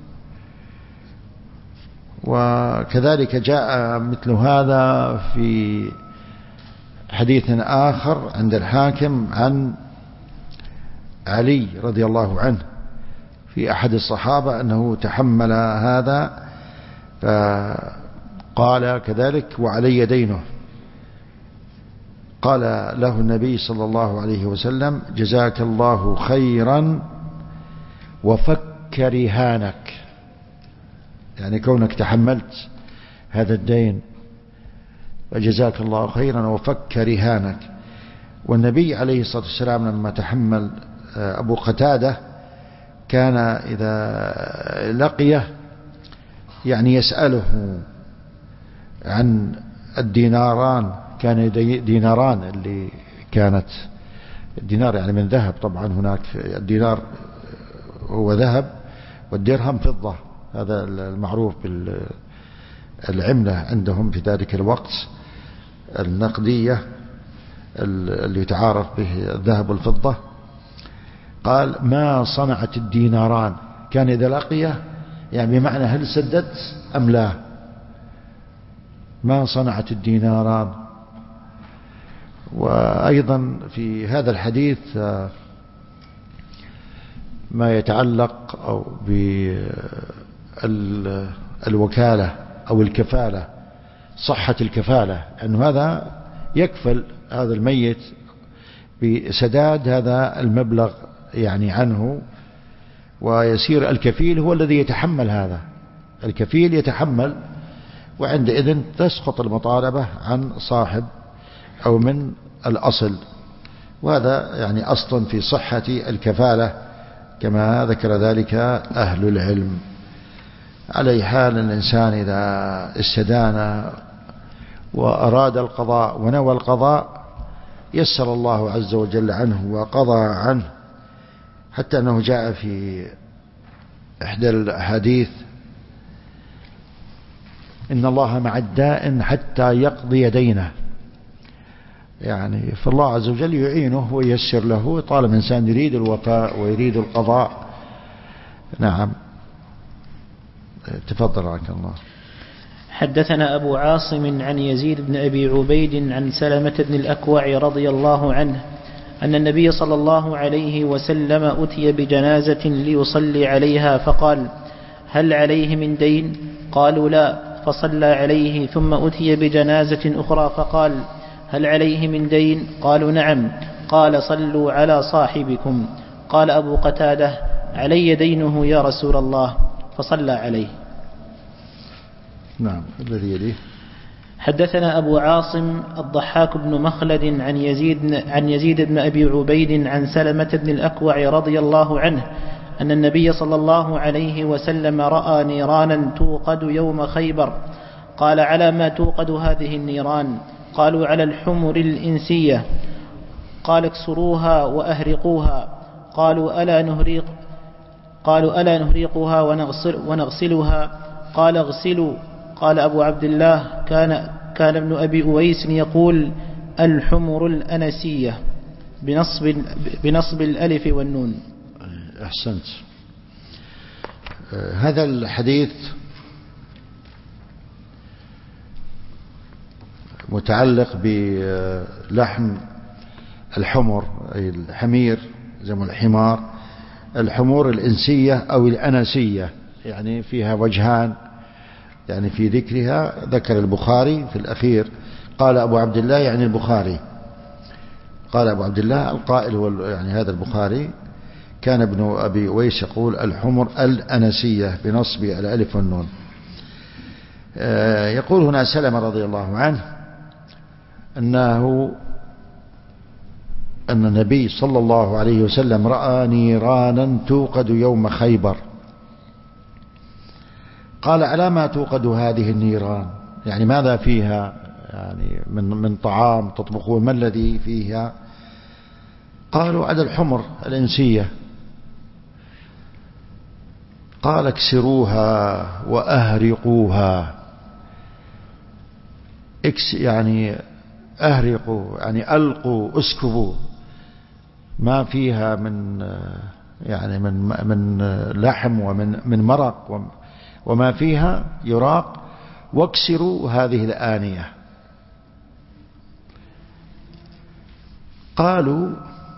وكذلك جاء مثل هذا في حديث آخر عند الحاكم عن علي رضي الله عنه في أحد الصحابة أنه تحمل هذا، فقال كذلك وعلي دينه. قال له النبي صلى الله عليه وسلم جزاك الله خيرا وفك رهانك، يعني كونك تحملت هذا الدين وجزاك الله خيرا وفك رهانك. والنبي عليه الصلاة والسلام لما تحمل أبو قتادة كان إذا لقيه يعني يسأله عن الديناران، كان ديناران اللي كانت الدينار يعني من ذهب، طبعا هناك الدينار هو ذهب والدرهم فضة، هذا المعروف بالعملة عندهم في ذلك الوقت النقدية اللي يتعارف به الذهب والفضة. قال ما صنعت الديناران، كان إذا لقيه يعني بمعنى هل سددت أم لا، ما صنعت الديناران. وأيضا في هذا الحديث ما يتعلق أو بالوكالة أو الكفالة، صحة الكفالة، أن هذا يكفل هذا الميت بسداد هذا المبلغ يعني عنه، ويصير الكفيل هو الذي يتحمل هذا، الكفيل يتحمل، وعندئذ تسقط المطالبة عن صاحب أو من الأصل. وهذا يعني أصلا في صحة الكفالة كما ذكر ذلك أهل العلم. على حال الإنسان إذا استدان وأراد القضاء ونوى القضاء يسر الله عز وجل عنه وقضى عنه، حتى أنه جاء في إحدى الأحاديث إن الله مع الدائن حتى يقضي دينه، يعني فالله عز وجل يعينه وييسر له طالما الإنسان يريد الوفاء ويريد القضاء. نعم، تفضل رحمك الله. حدثنا أبو عاصم عن يزيد بن أبي عبيد عن سلمة بن الأكوع رضي الله عنه أن النبي صلى الله عليه وسلم أتي بجنازة ليصلي عليها فقال: هل عليه من دين؟ قالوا: لا. فصلى عليه. ثم أتي بجنازة أخرى فقال: هل عليه من دين؟ قالوا: نعم. قال: صلوا على صاحبكم. قال أبو قتادة: علي دينه يا رسول الله. فصلى عليه. نعم. الذي يليه: حدثنا أبو عاصم الضحاك بن مخلد عن يزيد, عن يزيد بن أبي عبيد عن سلمة بن الأكوع رضي الله عنه أن النبي صلى الله عليه وسلم رأى نيرانا توقد يوم خيبر. قال: على ما توقد هذه النيران؟ قالوا: على الحمر الإنسية. قال: اكسروها وأهرقوها. قالوا: ألا نهريق قالوا ألا نهريقها ونغسل ونغسلها؟ قال: اغسلوا. قال أبو عبد الله: كان, كان ابن أبي أويس يقول: الحمر الأنسية بنصب, بنصب الألف والنون. أحسنت. هذا الحديث متعلق بلحم الحمر، أي الحمير جمع الحمار، الحمور الإنسية أو الأنسية، يعني فيها وجهان يعني في ذكرها. ذكر البخاري في الأخير قال أبو عبد الله، يعني البخاري قال أبو عبد الله القائل هو يعني هذا البخاري. كان ابن أبي أويس يقول: الحمر الأنسية بنصب الألف والنون. يقول هنا سلمة رضي الله عنه أنه أن النبي صلى الله عليه وسلم رأى نيرانا توقد يوم خيبر. قال: على ما توقد هذه النيران؟ يعني ماذا فيها يعني من من طعام تطبخون، ما الذي فيها؟ قالوا: على الحمر الإنسية. قال: اكسروها وأهرقوها. اكس يعني أهرقوا، يعني ألقوا، اسكبوا ما فيها من يعني من من لحم ومن من مرق وما فيها يراق، واكسروا هذه الآنية. قالوا: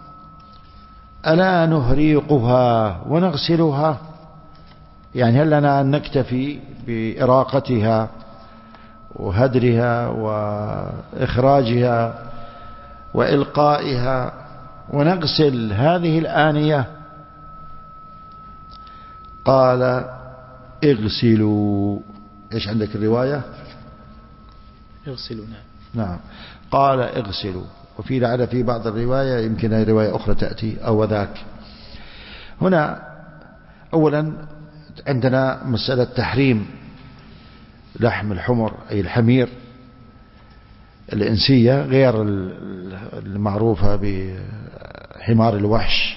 ألا نهريقها ونغسلها؟ يعني هل لنا أن نكتفي بإراقتها وهدرها وإخراجها وإلقائها ونغسل هذه الآنية؟ قال: اغسلوا. إيش عندك الرواية؟ اغسلوا. نعم. نعم. قال: اغسلوا. وفي لعل في بعض الرواية يمكن رواية أخرى تأتي أو ذاك. هنا أولا عندنا مسألة تحريم لحم الحمر أي الحمير الإنسية غير المعروفة بحمار الوحش،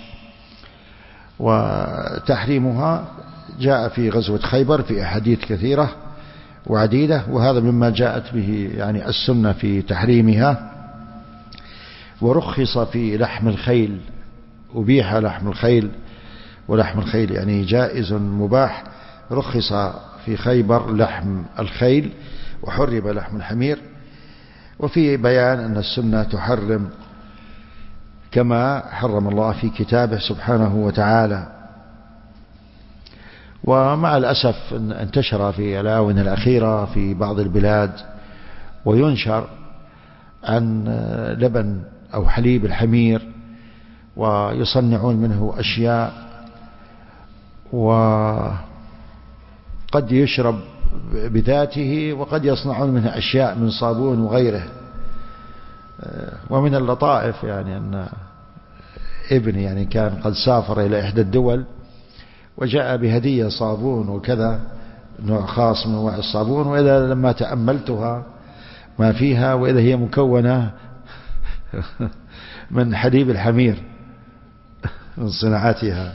وتحريمها جاء في غزوة خيبر في أحاديث كثيرة وعديدة، وهذا مما جاءت به يعني السنة في تحريمها. ورخص في لحم الخيل، أبيح لحم الخيل، ولحم الخيل يعني جائز مباح. رخص في خيبر لحم الخيل وحرم لحم الحمير. وفي بيان أن السنة تحرم كما حرم الله في كتابه سبحانه وتعالى. ومع الأسف انتشر في الآونة الأخيرة في بعض البلاد وينشر عن لبن أو حليب الحمير، ويصنعون منه أشياء، وقد يشرب بذاته وقد يصنعون منه أشياء من صابون وغيره. ومن اللطائف يعني أن ابني يعني كان قد سافر إلى إحدى الدول وجاء بهدية صابون وكذا، نوع خاص من أنواع الصابون، وإذا لما تأملتها ما فيها وإذا هي مكونة من حليب الحمير من صناعتها.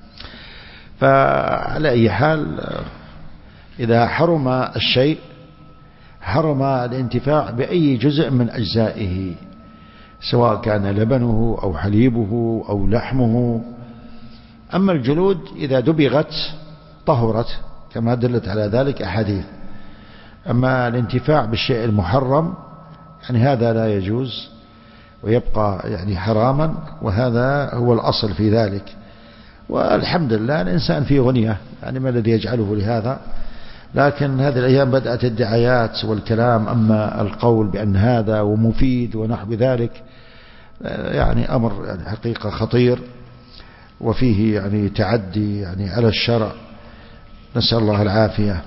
فعلى أي حال إذا حرم الشيء حرم الانتفاع بأي جزء من أجزائه، سواء كان لبنه أو حليبه أو لحمه. أما الجلود إذا دبغت طهرت كما دلت على ذلك أحاديث. أما الانتفاع بالشيء المحرم يعني هذا لا يجوز، ويبقى يعني حراما، وهذا هو الأصل في ذلك. والحمد لله الإنسان في غنية، يعني ما الذي يجعله لهذا؟ لكن هذه الأيام بدأت الدعايات والكلام، أما القول بأن هذا ومفيد ونحو ذلك يعني أمر يعني حقيقة خطير، وفيه يعني تعدي يعني على الشرع، نسأل الله العافية.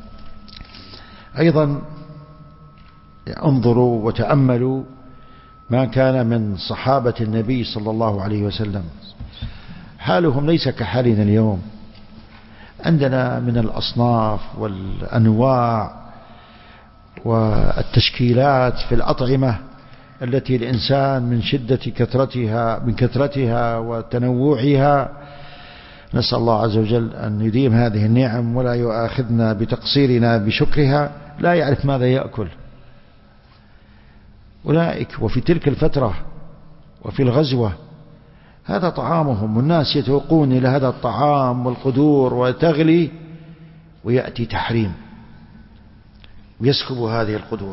أيضا انظروا وتأملوا ما كان من صحابة النبي صلى الله عليه وسلم، حالهم ليس كحالنا اليوم. عندنا من الأصناف والأنواع والتشكيلات في الأطعمة التي الإنسان من شدة كثرتها من كثرتها وتنوعها، نسأل الله عز وجل أن يديم هذه النعم ولا يؤاخذنا بتقصيرنا بشكرها، لا يعرف ماذا يأكل. أولئك وفي تلك الفترة وفي الغزوة هذا طعامهم، والناس يتوقون إلى هذا الطعام والقدور وتغلي، ويأتي تحريم ويسكب هذه القدور.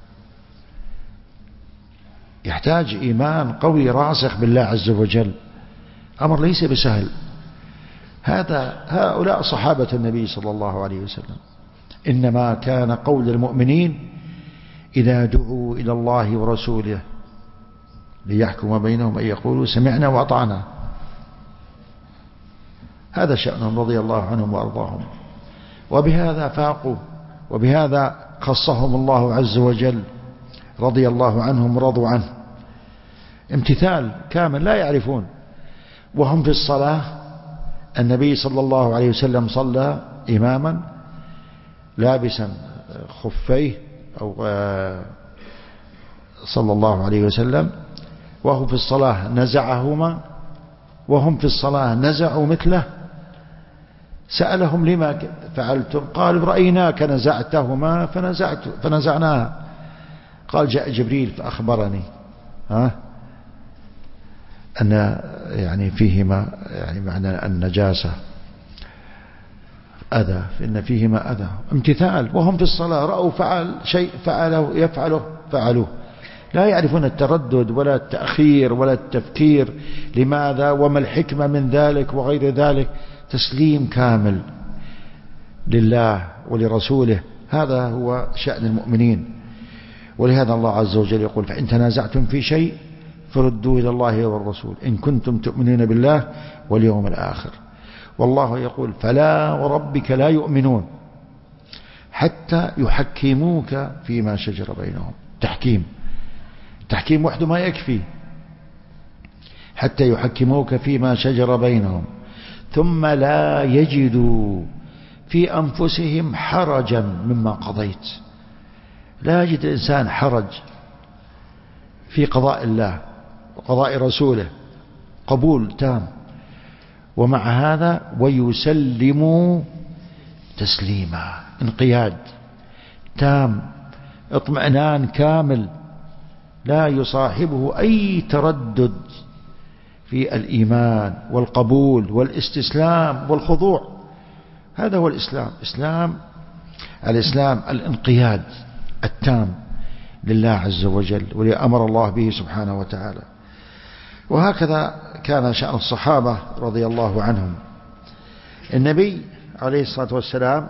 يحتاج إيمان قوي راسخ بالله عز وجل، أمر ليس بسهل. هذا هؤلاء صحابة النبي صلى الله عليه وسلم، إنما كان قول المؤمنين إذا دعوا إلى الله ورسوله ليحكم بينهم أن يقولوا سمعنا وأطعنا. هذا شأنهم رضي الله عنهم وأرضاهم، وبهذا فاقوا، وبهذا خصهم الله عز وجل، رضي الله عنهم ورضوا عنه. امتثال كامل لا يعرفون. وهم في الصلاة، النبي صلى الله عليه وسلم صلى إماما لابسا خفيه أو صلى الله عليه وسلم، وهو في الصلاة نزعهما، وهم في الصلاة نزعوا مثله. سألهم لما فعلتم؟ قالوا رأيناك نزعتهما فنزعت فنزعناها. قال جاء جبريل فأخبرني ها أن يعني فيهما يعني معنى النجاسة أذى، إن فيهما أذى. امتثال، وهم في الصلاة رأوا فعل شيء فعله يفعله فعلوه، لا يعرفون التردد ولا التأخير ولا التفكير لماذا وما الحكمة من ذلك وغير ذلك. تسليم كامل لله ولرسوله، هذا هو شأن المؤمنين. ولهذا الله عز وجل يقول فإن تنازعتم في شيء فردوا إلى الله والرسول إن كنتم تؤمنون بالله واليوم الآخر. والله يقول فلا وربك لا يؤمنون حتى يحكموك فيما شجر بينهم. تحكيم تحكيم وحده ما يكفي، حتى يحكموك فيما شجر بينهم ثم لا يجدوا في أنفسهم حرجا مما قضيت. لا يجد الإنسان حرج في قضاء الله وقضاء رسوله، قبول تام. ومع هذا ويسلموا تسليما، انقياد تام، اطمئنان كامل، لا يصاحبه أي تردد في الإيمان والقبول والاستسلام والخضوع. هذا هو الإسلام. إسلام الإسلام الانقياد التام لله عز وجل ولأمر الله به سبحانه وتعالى. وهكذا كان شأن الصحابة رضي الله عنهم. النبي عليه الصلاة والسلام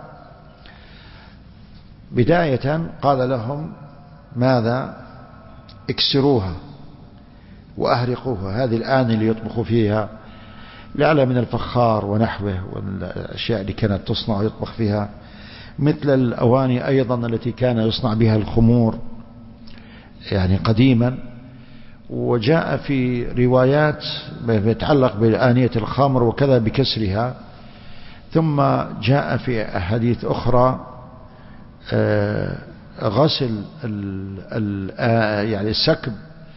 بداية قال لهم ماذا؟ اكسروها وأهرقوها. هذه الآن اللي يطبخوا فيها لعل من الفخار ونحوه والأشياء اللي كانت تصنع ويطبخ فيها، مثل الأواني أيضا التي كان يصنع بها الخمور يعني قديما. وجاء في روايات يتعلق بآنية الخمر وكذا بكسرها. ثم جاء في أحاديث أخرى غسل يعني السكب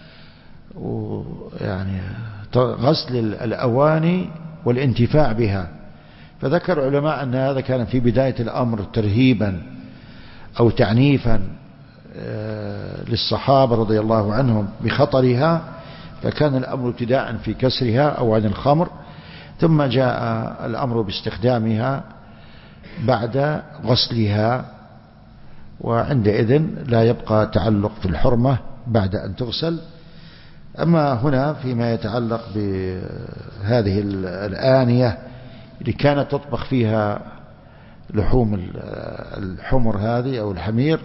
يعني غسل الأواني والانتفاع بها. فذكر علماء أن هذا كان في بداية الأمر ترهيبا أو تعنيفا للصحابة رضي الله عنهم بخطرها، فكان الأمر ابتداء في كسرها أو عن الخمر، ثم جاء الأمر باستخدامها بعد غسلها، وعندئذ لا يبقى تعلق في الحرمة بعد أن تغسل. أما هنا فيما يتعلق بهذه الآنية اللي كانت تطبخ فيها لحوم الحمر هذه أو الحمير،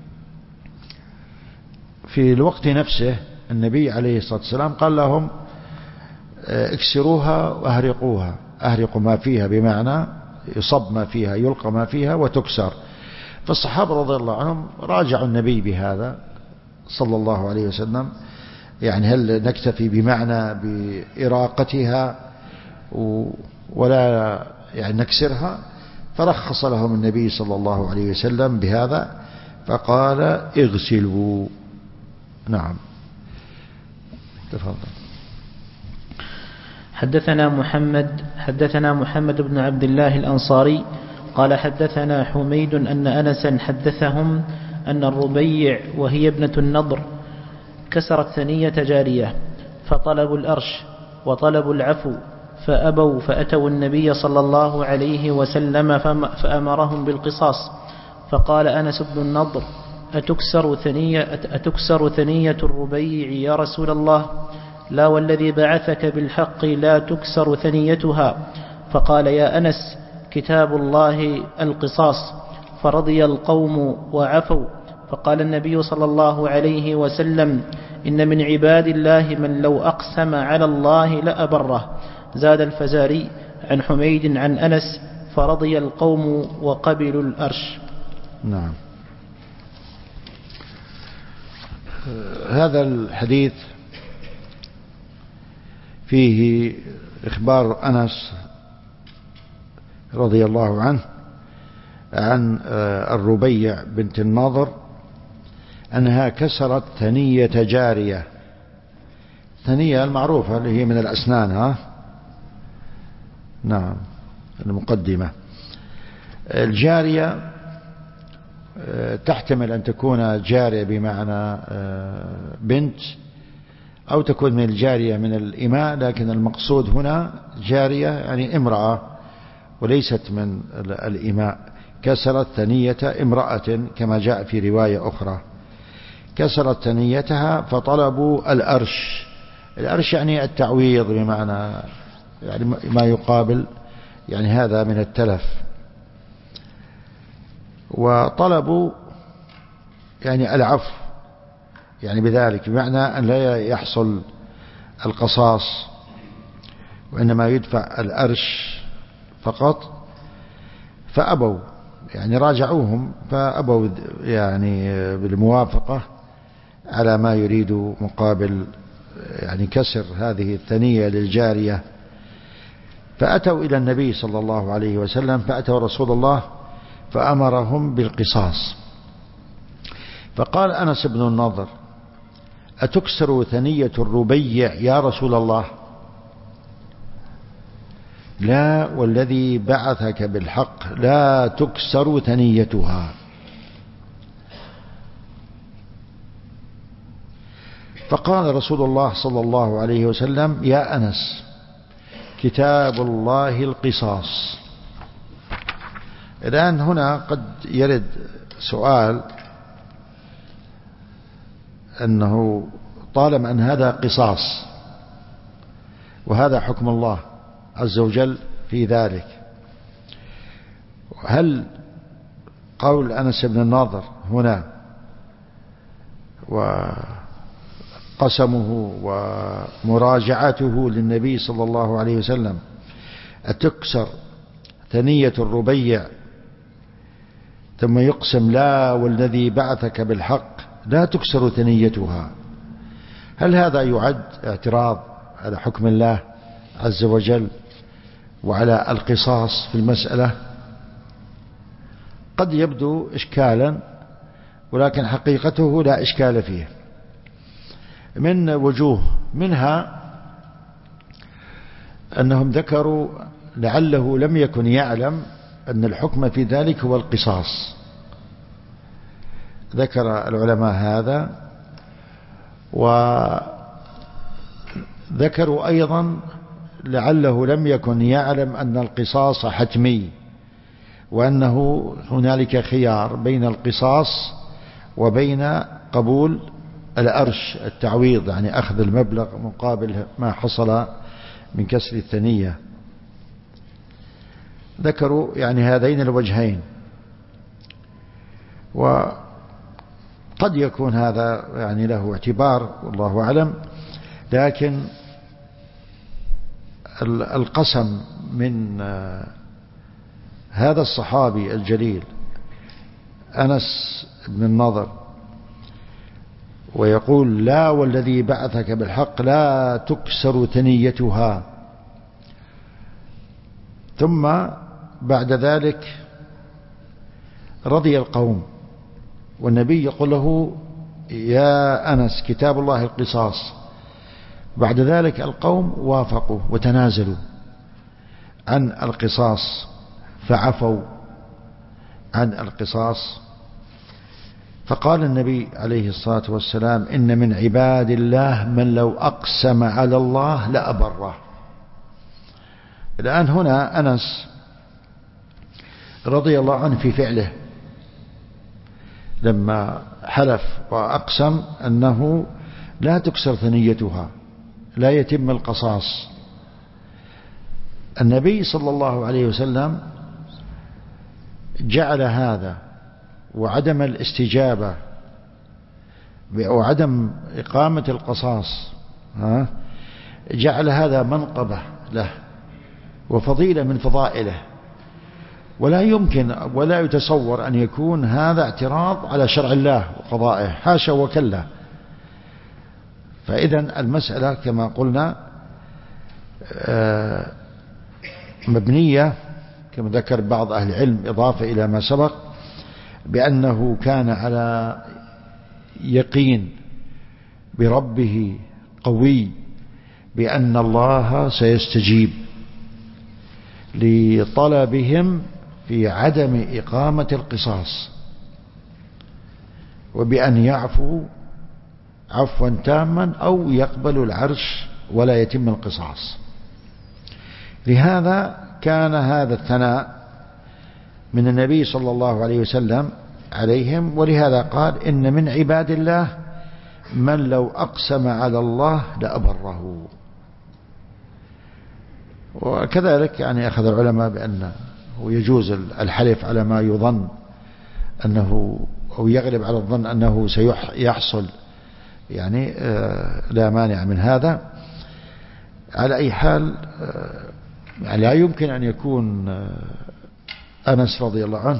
في الوقت نفسه النبي عليه الصلاة والسلام قال لهم اكسروها وأهرقوها، أهرقوا ما فيها بمعنى يصب ما فيها، يلقى ما فيها وتكسر. فالصحابة رضي الله عنهم راجعوا النبي بهذا صلى الله عليه وسلم، يعني هل نكتفي بمعنى بإراقتها ولا يعني نكسرها؟ فرخص لهم النبي صلى الله عليه وسلم بهذا فقال اغسلوا. نعم تفضل. حدثنا محمد حدثنا محمد بن عبد الله الأنصاري قال حدثنا حميد أن أنسا حدثهم أن الربيع وهي ابنة النضر كسرت ثنية جارية فطلبوا الأرش وطلبوا العفو فأبوا، فأتوا النبي صلى الله عليه وسلم فأمرهم بالقصاص. فقال أنس بن النضر أتكسر ثنية, أتكسر ثنية الربيع يا رسول الله؟ لا والذي بعثك بالحق لا تكسر ثنيتها. فقال يا أنس كتاب الله القصاص، فرضي القوم وعفوا. فقال النبي صلى الله عليه وسلم إن من عباد الله من لو أقسم على الله لأبره. زاد الفزاري عن حميد عن أنس فرضي القوم وقبلوا الأرش. نعم. هذا الحديث فيه إخبار أنس رضي الله عنه عن الربيع بنت النضر أنها كسرت ثنية جارية. ثنية المعروفة اللي هي من الأسنان، ها؟ نعم المقدمة. الجارية تحتمل أن تكون جارية بمعنى بنت، أو تكون من الجارية من الإماء، لكن المقصود هنا جارية يعني امرأة وليست من الإماء. كسرت ثنية امرأة كما جاء في رواية أخرى، كسرت ثنيتها فطلبوا الأرش. الأرش يعني التعويض بمعنى يعني ما يقابل يعني هذا من التلف، وطلبوا يعني العفو يعني بذلك بمعنى أن لا يحصل القصاص وإنما يدفع الأرش فقط. فأبوا يعني راجعوهم فأبوا يعني بالموافقة على ما يريد مقابل يعني كسر هذه الثنية للجارية. فأتوا إلى النبي صلى الله عليه وسلم، فأتوا رسول الله فأمرهم بالقصاص. فقال أنس بن النضر أتكسر ثنية الربيع يا رسول الله؟ لا والذي بعثك بالحق لا تكسر ثنيتها. فقال رسول الله صلى الله عليه وسلم يا أنس كتاب الله القصاص. الآن هنا قد يرد سؤال أنه طالما أن هذا قصاص وهذا حكم الله عز وجل في ذلك، هل قول أنس بن النضر هنا وقسمه ومراجعته للنبي صلى الله عليه وسلم أتكسر ثنية الربيع ثم يقسم لا والذي بعثك بالحق لا تكسر ثنيتها، هل هذا يعد اعتراض على حكم الله عز وجل وعلى القصاص في المسألة؟ قد يبدو إشكالا، ولكن حقيقته لا إشكال فيه من وجوه، منها أنهم ذكروا لعله لم يكن يعلم أن الحكم في ذلك هو القصاص. ذكر العلماء هذا، وذكروا أيضا لعله لم يكن يعلم أن القصاص حتمي، وأنه هنالك خيار بين القصاص وبين قبول الأرش التعويض، يعني أخذ المبلغ مقابل ما حصل من كسر الثنية. ذكروا يعني هذين الوجهين، وقد يكون هذا يعني له اعتبار والله أعلم، لكن القسم من هذا الصحابي الجليل أنس بن النضر ويقول: لا والذي بعثك بالحق لا تكسر ثنيتها. ثم بعد ذلك رضي القوم، والنبي يقول له: يا أنس كتاب الله القصاص. بعد ذلك القوم وافقوا وتنازلوا عن القصاص، فعفوا عن القصاص. فقال النبي عليه الصلاة والسلام: إن من عباد الله من لو أقسم على الله لأبره. الآن هنا أنس رضي الله عنه في فعله لما حلف وأقسم أنه لا تكسر ثنيتها، لا يتم القصاص. النبي صلى الله عليه وسلم جعل هذا وعدم الاستجابة وعدم إقامة القصاص جعل هذا منقبة له وفضيلة من فضائله، ولا يمكن ولا يتصور أن يكون هذا اعتراض على شرع الله وقضائه، حاشا وكلا. فإذا المسألة كما قلنا مبنية كما ذكر بعض أهل العلم إضافة إلى ما سبق بأنه كان على يقين بربه قوي بأن الله سيستجيب لطلبهم في عدم إقامة القصاص، وبأن يعفو عفوا تاما أو يقبل العرش ولا يتم القصاص. لهذا كان هذا الثناء من النبي صلى الله عليه وسلم عليهم، ولهذا قال: إن من عباد الله من لو أقسم على الله لأبره. وكذلك يعني أخذ العلماء بأنه يجوز الحلف على ما يظن أنه أو يغلب على الظن أنه سيحصل، يعني لا مانع من هذا. على أي حال يعني لا يمكن أن يكون أنس رضي الله عنه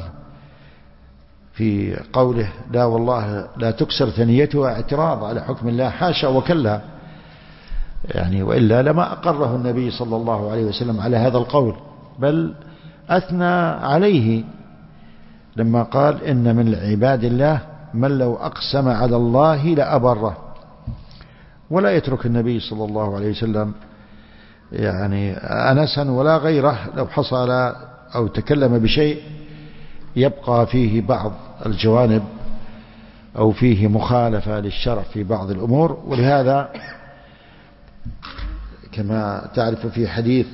في قوله لا والله لا تكسر ثنيتها اعتراض على حكم الله، حاشا وكلا، يعني وإلا لما أقره النبي صلى الله عليه وسلم على هذا القول، بل أثنى عليه لما قال: إن من عباد الله من لو أقسم على الله لأبره. ولا يترك النبي صلى الله عليه وسلم يعني أنسا ولا غيره لو حصل أو تكلم بشيء يبقى فيه بعض الجوانب أو فيه مخالفة للشرع في بعض الأمور. ولهذا كما تعرف في حديث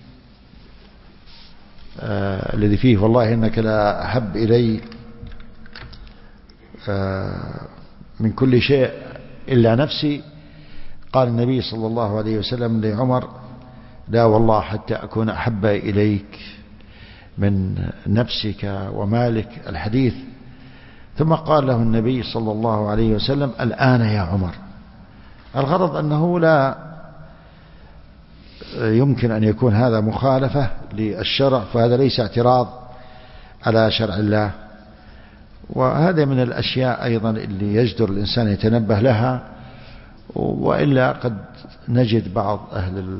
آه الذي فيه والله إنك لا أحب إلي آه من كل شيء إلا نفسي، قال النبي صلى الله عليه وسلم لعمر: لا والله حتى أكون أحب إليك من نفسك ومالك، الحديث. ثم قال له النبي صلى الله عليه وسلم: الآن يا عمر. الغرض أنه لا يمكن أن يكون هذا مخالفة للشرع، فهذا ليس اعتراض على شرع الله. وهذا من الأشياء أيضا اللي يجدر الإنسان يتنبه لها، وإلا قد نجد بعض أهل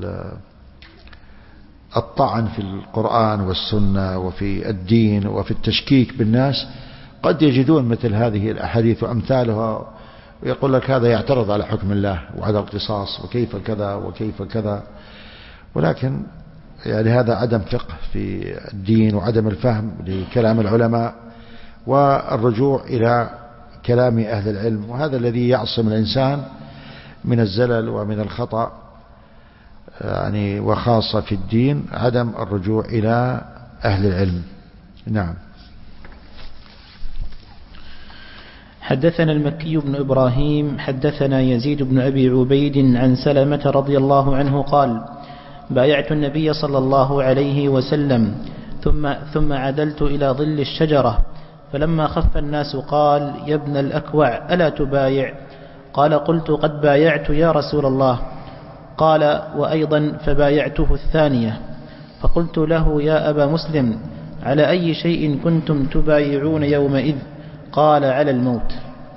الطعن في القرآن والسنة وفي الدين وفي التشكيك بالناس قد يجدون مثل هذه الأحاديث وأمثالها ويقول لك هذا يعترض على حكم الله وعلى القصاص وكيف كذا وكيف كذا. ولكن يعني هذا عدم فقه في الدين وعدم الفهم لكلام العلماء والرجوع إلى كلام أهل العلم، وهذا الذي يعصم الإنسان من الزلل ومن الخطأ، يعني وخاصة في الدين عدم الرجوع إلى أهل العلم. نعم. حدثنا المكي بن إبراهيم حدثنا يزيد بن أبي عبيد عن سلمة رضي الله عنه قال بايعت النبي صلى الله عليه وسلم ثم, ثم عدلت إلى ظل الشجرة فلما خف الناس قال يا ابن الأكوع ألا تبايع؟ قال قلت قد بايعت يا رسول الله. قال وأيضا فبايعته الثانية. فقلت له يا أبا مسلم على أي شيء كنتم تبايعون يومئذ؟ قال على الموت.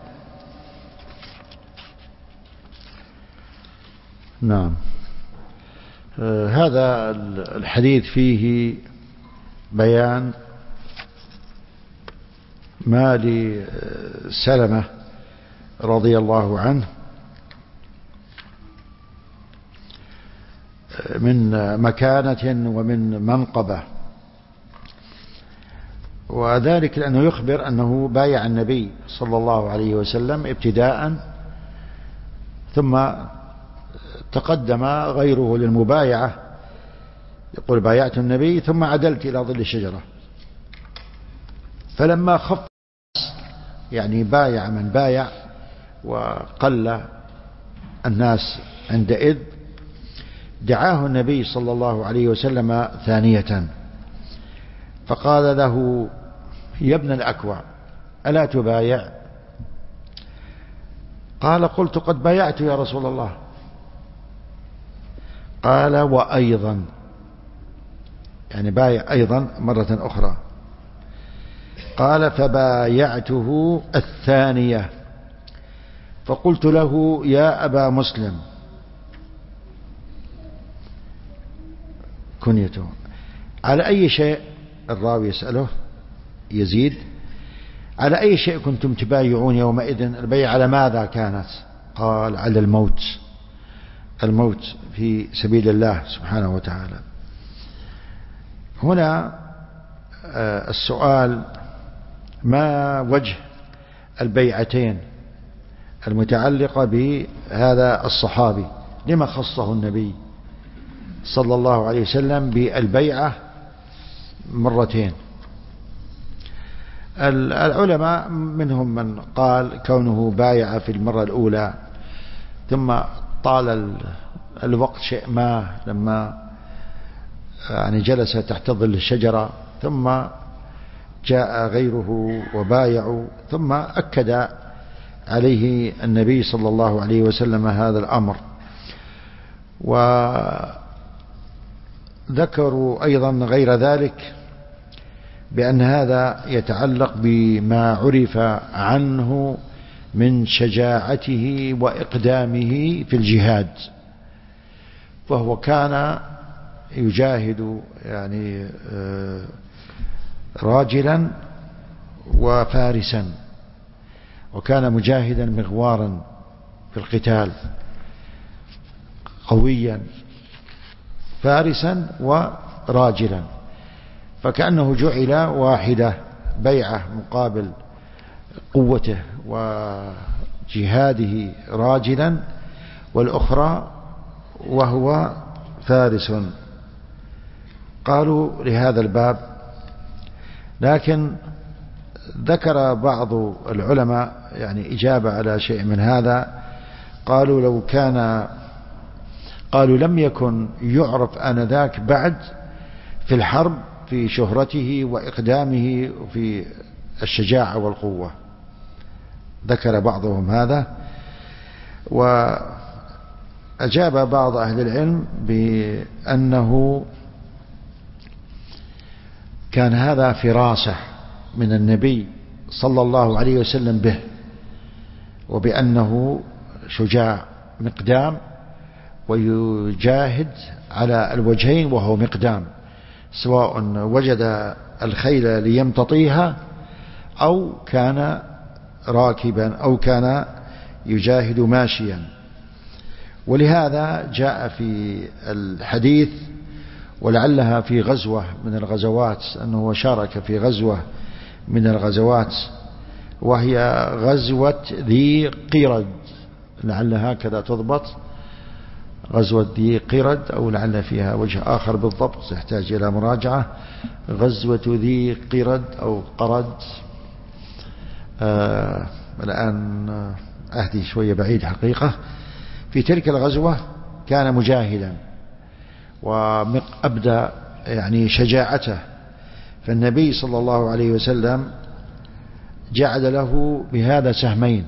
نعم. آه هذا الحديث فيه بيان ما لسلمة رضي الله عنه من مكانة ومن منقبة، وذلك لأنه يخبر أنه بايع النبي صلى الله عليه وسلم ابتداء، ثم تقدم غيره للمبايعة، يقول بايعت النبي ثم عدلت إلى ظل الشجرة. فلما خف يعني بايع من بايع وقل الناس عندئذ دعاه النبي صلى الله عليه وسلم ثانية فقال له يا ابن الأكوع ألا تبايع؟ قال قلت قد بايعت يا رسول الله. قال وأيضا، يعني بايع أيضا مرة أخرى. قال فبايعته الثانية فقلت له يا أبا مسلم، كنيته، على أي شيء، الراوي يسأله يزيد على أي شيء كنتم تبايعون يومئذ؟ البيع على ماذا كانت؟ قال على الموت، الموت في سبيل الله سبحانه وتعالى. هنا السؤال ما وجه البيعتين المتعلقة بهذا الصحابي؟ لما خصه النبي صلى الله عليه وسلم بالبيعة مرتين؟ العلماء منهم من قال كونه بايع في المرة الأولى ثم طال الوقت شيء ما لما يعني جلس تحت ظل الشجرة ثم جاء غيره وبايعوا، ثم أكد عليه النبي صلى الله عليه وسلم هذا الأمر. وذكروا أيضا غير ذلك بأن هذا يتعلق بما عرف عنه من شجاعته وإقدامه في الجهاد، فهو كان يجاهد يعني راجلا وفارسا، وكان مجاهدا مغوارا في القتال، قويا فارسا وراجلا، فكأنه جعل واحدة، بيعة مقابل قوته وجهاده راجلا، والأخرى وهو فارس. قالوا لهذا الباب، لكن ذكر بعض العلماء يعني إجابة على شيء من هذا. قالوا لو كان قالوا لم يكن يعرف آنذاك بعد في الحرب في شهرته وإقدامه في الشجاعة والقوة. ذكر بعضهم هذا، وأجاب بعض أهل العلم بأنه كان هذا فراسة من النبي صلى الله عليه وسلم به، وبأنه شجاع مقدام ويجاهد على الوجهين وهو مقدام، سواء وجد الخيل ليمتطيها أو كان راكبا أو كان يجاهد ماشيا. ولهذا جاء في الحديث، ولعلها في غزوة من الغزوات، أنه شارك في غزوة من الغزوات وهي غزوة ذي قرد، لعل هكذا تضبط، غزوة ذي قرد، أو لعل فيها وجه آخر بالضبط تحتاج إلى مراجعة. غزوة ذي قرد أو قرد، آه الآن عهدي شوية بعيد حقيقة. في تلك الغزوة كان مجاهدا وأبدى يعني شجاعته، فالنبي صلى الله عليه وسلم جعل له بهذا سهمين،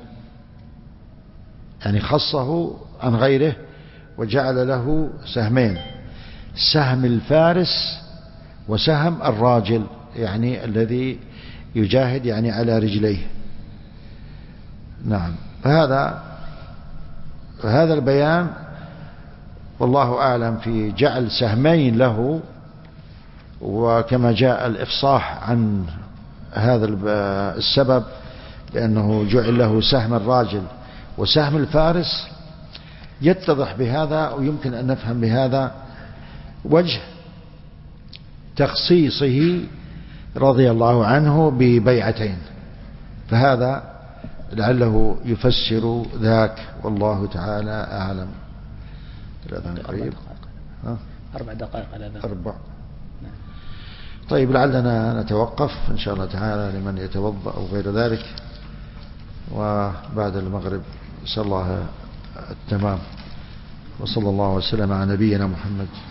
يعني خصه عن غيره وجعل له سهمين، سهم الفارس وسهم الراجل، يعني الذي يجاهد يعني على رجليه. نعم. فهذا هذا البيان والله أعلم في جعل سهمين له، وكما جاء الإفصاح عن هذا السبب لأنه جعل له سهم الراجل وسهم الفارس، يتضح بهذا ويمكن أن نفهم بهذا وجه تخصيصه رضي الله عنه ببيعتين، فهذا لعله يفسر ذاك والله تعالى أعلم. الأذان قريب. أربع دقائق على ذلك. أربع. طيب لعلنا نتوقف إن شاء الله تعالى لمن يتوضأ أو غير ذلك، وبعد المغرب نسأل الله التمام. وصلى الله وسلم على نبينا محمد.